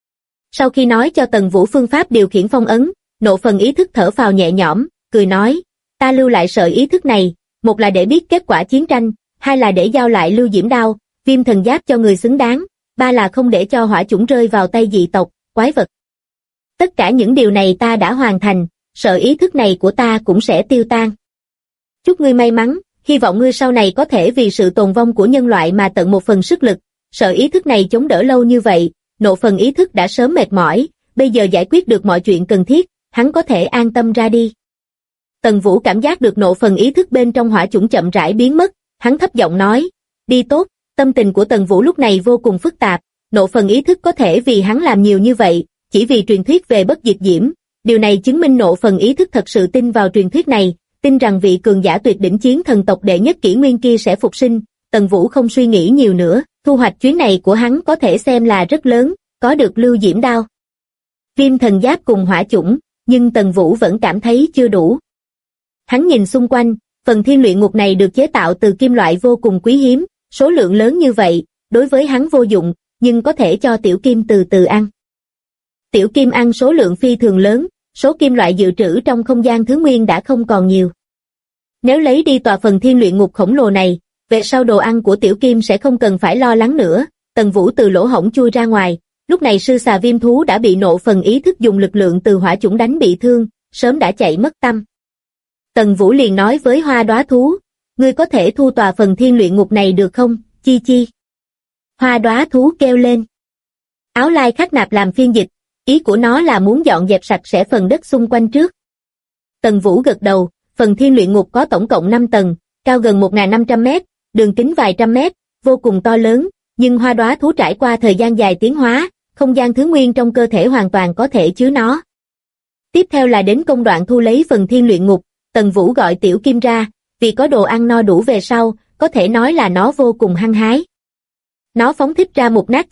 Sau khi nói cho Tần Vũ phương pháp điều khiển phong ấn, Nộ Phần ý thức thở phào nhẹ nhõm, cười nói, ta lưu lại sợi ý thức này, một là để biết kết quả chiến tranh, hai là để giao lại lưu diễm đao, viêm thần giáp cho người xứng đáng, ba là không để cho hỏa chủng rơi vào tay dị tộc, quái vật. Tất cả những điều này ta đã hoàn thành, sợi ý thức này của ta cũng sẽ tiêu tan. Chúc ngươi may mắn, hy vọng ngươi sau này có thể vì sự tồn vong của nhân loại mà tận một phần sức lực. Sợi ý thức này chống đỡ lâu như vậy, Nộ Phần ý thức đã sớm mệt mỏi, bây giờ giải quyết được mọi chuyện cần thiết, hắn có thể an tâm ra đi. Tần Vũ cảm giác được Nộ Phần ý thức bên trong hỏa chủng chậm rãi biến mất, hắn thấp giọng nói, đi tốt. Tâm tình của Tần Vũ lúc này vô cùng phức tạp, Nộ Phần ý thức có thể vì hắn làm nhiều như vậy, chỉ vì truyền thuyết về bất diệt diễm, điều này chứng minh Nộ Phần ý thức thật sự tin vào truyền thuyết này, tin rằng vị cường giả tuyệt đỉnh chiến thần tộc đệ nhất kỷ nguyên kia sẽ phục sinh. Tần Vũ không suy nghĩ nhiều nữa, thu hoạch chuyến này của hắn có thể xem là rất lớn, có được lưu diễm đao, viêm thần giáp cùng hỏa chủng, nhưng Tần Vũ vẫn cảm thấy chưa đủ. Hắn nhìn xung quanh, phần thiên luyện ngục này được chế tạo từ kim loại vô cùng quý hiếm, số lượng lớn như vậy, đối với hắn vô dụng, nhưng có thể cho Tiểu Kim từ từ ăn. Tiểu Kim ăn số lượng phi thường lớn, số kim loại dự trữ trong không gian thứ nguyên đã không còn nhiều. Nếu lấy đi tòa phần thiên luyện ngục khổng lồ này, về sau đồ ăn của Tiểu Kim sẽ không cần phải lo lắng nữa. Tần Vũ từ lỗ hổng chui ra ngoài, lúc này sư xà viêm thú đã bị nộ phần ý thức dùng lực lượng từ hỏa chủng đánh bị thương, sớm đã chạy mất tăm. Tần Vũ liền nói với Hoa Đóa thú, ngươi có thể thu tòa phần thiên luyện ngục này được không, chi chi. Hoa Đóa thú kêu lên. Áo lai khắc nạp làm phiên dịch, ý của nó là muốn dọn dẹp sạch sẽ phần đất xung quanh trước. Tần Vũ gật đầu, phần thiên luyện ngục có tổng cộng 5 tầng, cao gần 1.500 mét, đường kính vài trăm mét, vô cùng to lớn, nhưng Hoa Đóa thú trải qua thời gian dài tiến hóa, không gian thứ nguyên trong cơ thể hoàn toàn có thể chứa nó. Tiếp theo là đến công đoạn thu lấy phần thiên luyện ngục, Tần Vũ gọi Tiểu Kim ra, vì có đồ ăn no đủ về sau, có thể nói là nó vô cùng hăng hái. Nó phóng thích ra một nát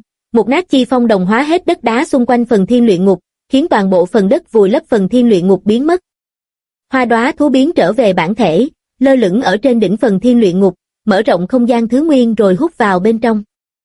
chi phong đồng hóa hết đất đá xung quanh phần thiên luyện ngục, khiến toàn bộ phần đất vùi lấp phần thiên luyện ngục biến mất. Hoa Đóa thú biến trở về bản thể, lơ lửng ở trên đỉnh phần thiên luyện ngục, mở rộng không gian thứ nguyên rồi hút vào bên trong.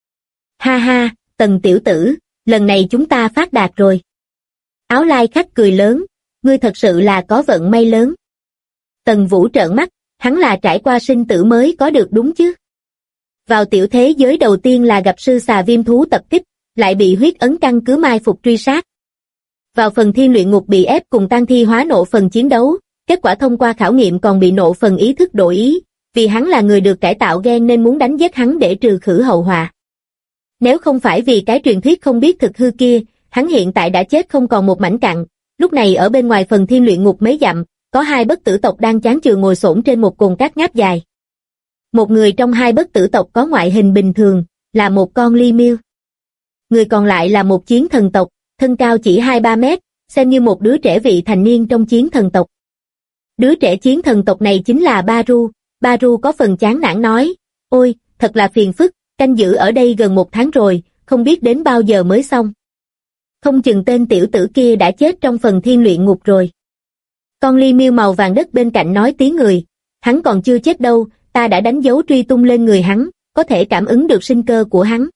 Ha ha, Tần tiểu tử, lần này chúng ta phát đạt rồi. Áo lai khách cười lớn, ngươi thật sự là có vận may lớn. Tần Vũ trợn mắt, hắn là trải qua sinh tử mới có được đúng chứ. Vào tiểu thế giới đầu tiên là gặp sư xà viêm thú tập kích, lại bị huyết ấn căn cứ mai phục truy sát. Vào phần thiên luyện ngục bị ép cùng tang thi hóa nộ phần chiến đấu, kết quả thông qua khảo nghiệm còn bị nộ phần ý thức đổi ý, vì hắn là người được cải tạo gen nên muốn đánh giết hắn để trừ khử hậu họa. Nếu không phải vì cái truyền thuyết không biết thực hư kia, hắn hiện tại đã chết không còn một mảnh cặn. Lúc này ở bên ngoài phần thiên luyện ngục mấy dặm, có hai bất tử tộc đang chán chường ngồi xổm trên một cồn cát ngáp dài. Một người trong hai bất tử tộc có ngoại hình bình thường, là một con ly miêu. Người còn lại là một chiến thần tộc, thân cao chỉ 2-3 mét, xem như một đứa trẻ vị thành niên trong chiến thần tộc. Đứa trẻ chiến thần tộc này chính là Baru. Baru có phần chán nản nói, ôi, thật là phiền phức, canh giữ ở đây gần 1 tháng rồi, không biết đến bao giờ mới xong. Không chừng tên tiểu tử kia đã chết trong phần thiên luyện ngục rồi. Con ly miêu màu vàng đất bên cạnh nói tiếng người, hắn còn chưa chết đâu, ta đã đánh dấu truy tung lên người hắn, có thể cảm ứng được sinh cơ của hắn.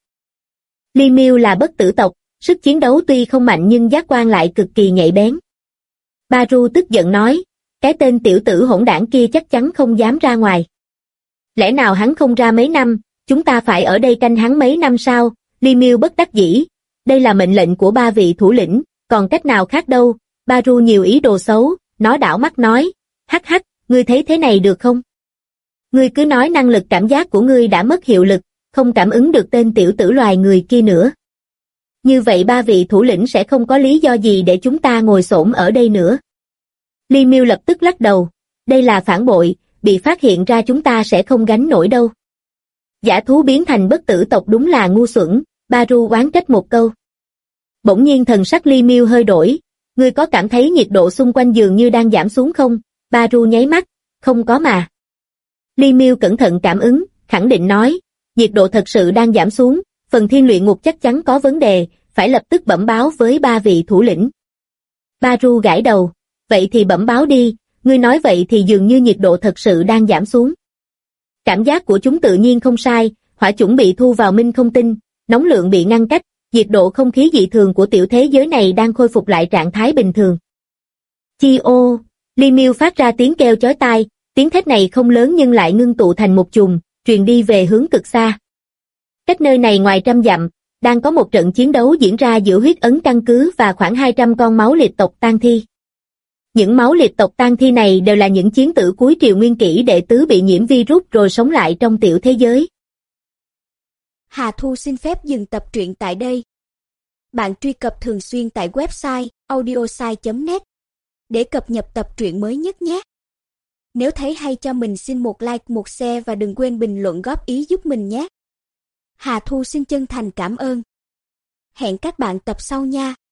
Ly miêu là bất tử tộc, sức chiến đấu tuy không mạnh nhưng giác quan lại cực kỳ nhạy bén. Baru tức giận nói, cái tên tiểu tử hỗn đảng kia chắc chắn không dám ra ngoài. Lẽ nào hắn không ra mấy năm, chúng ta phải ở đây canh hắn mấy năm sao? Ly miêu bất đắc dĩ, đây là mệnh lệnh của 3 vị thủ lĩnh, còn cách nào khác đâu. Baru nhiều ý đồ xấu, nó đảo mắt nói, hắc hắc, ngươi thấy thế này được không? Ngươi cứ nói năng lực cảm giác của ngươi đã mất hiệu lực, không cảm ứng được tên tiểu tử loài người kia nữa. Như vậy 3 vị thủ lĩnh sẽ không có lý do gì để chúng ta ngồi xổm ở đây nữa. Ly miêu lập tức lắc đầu, đây là phản bội, bị phát hiện ra chúng ta sẽ không gánh nổi đâu. Dã thú biến thành bất tử tộc đúng là ngu xuẩn, Baru oán trách một câu. Bỗng nhiên thần sắc Ly miêu hơi đổi, ngươi có cảm thấy nhiệt độ xung quanh dường như đang giảm xuống không? Baru nháy mắt, không có mà. Ly miêu cẩn thận cảm ứng, khẳng định nói, nhiệt độ thật sự đang giảm xuống, phần thiên luyện ngục chắc chắn có vấn đề, phải lập tức bẩm báo với 3 vị thủ lĩnh. Baru gãi đầu, vậy thì bẩm báo đi, ngươi nói vậy thì dường như nhiệt độ thật sự đang giảm xuống. Cảm giác của chúng tự nhiên không sai, hỏa chủng bị thu vào minh không tinh, nóng lượng bị ngăn cách, nhiệt độ không khí dị thường của tiểu thế giới này đang khôi phục lại trạng thái bình thường. Chi ô, Ly miêu phát ra tiếng kêu chói tai, tiếng thét này không lớn nhưng lại ngưng tụ thành một chùm, truyền đi về hướng cực xa. Cách nơi này ngoài trăm dặm, đang có một trận chiến đấu diễn ra giữa huyết ấn căn cứ và khoảng 200 con máu liệt tộc tang thi. Những máu liệt tộc tang thi này đều là những chiến tử cuối triều nguyên kỷ đệ tứ bị nhiễm virus rồi sống lại trong tiểu thế giới. Hà Thu xin phép dừng tập truyện tại đây. Bạn truy cập thường xuyên tại website audiosai.net để cập nhật tập truyện mới nhất nhé. Nếu thấy hay cho mình xin một like, một share và đừng quên bình luận góp ý giúp mình nhé. Hà Thu xin chân thành cảm ơn. Hẹn các bạn tập sau nha.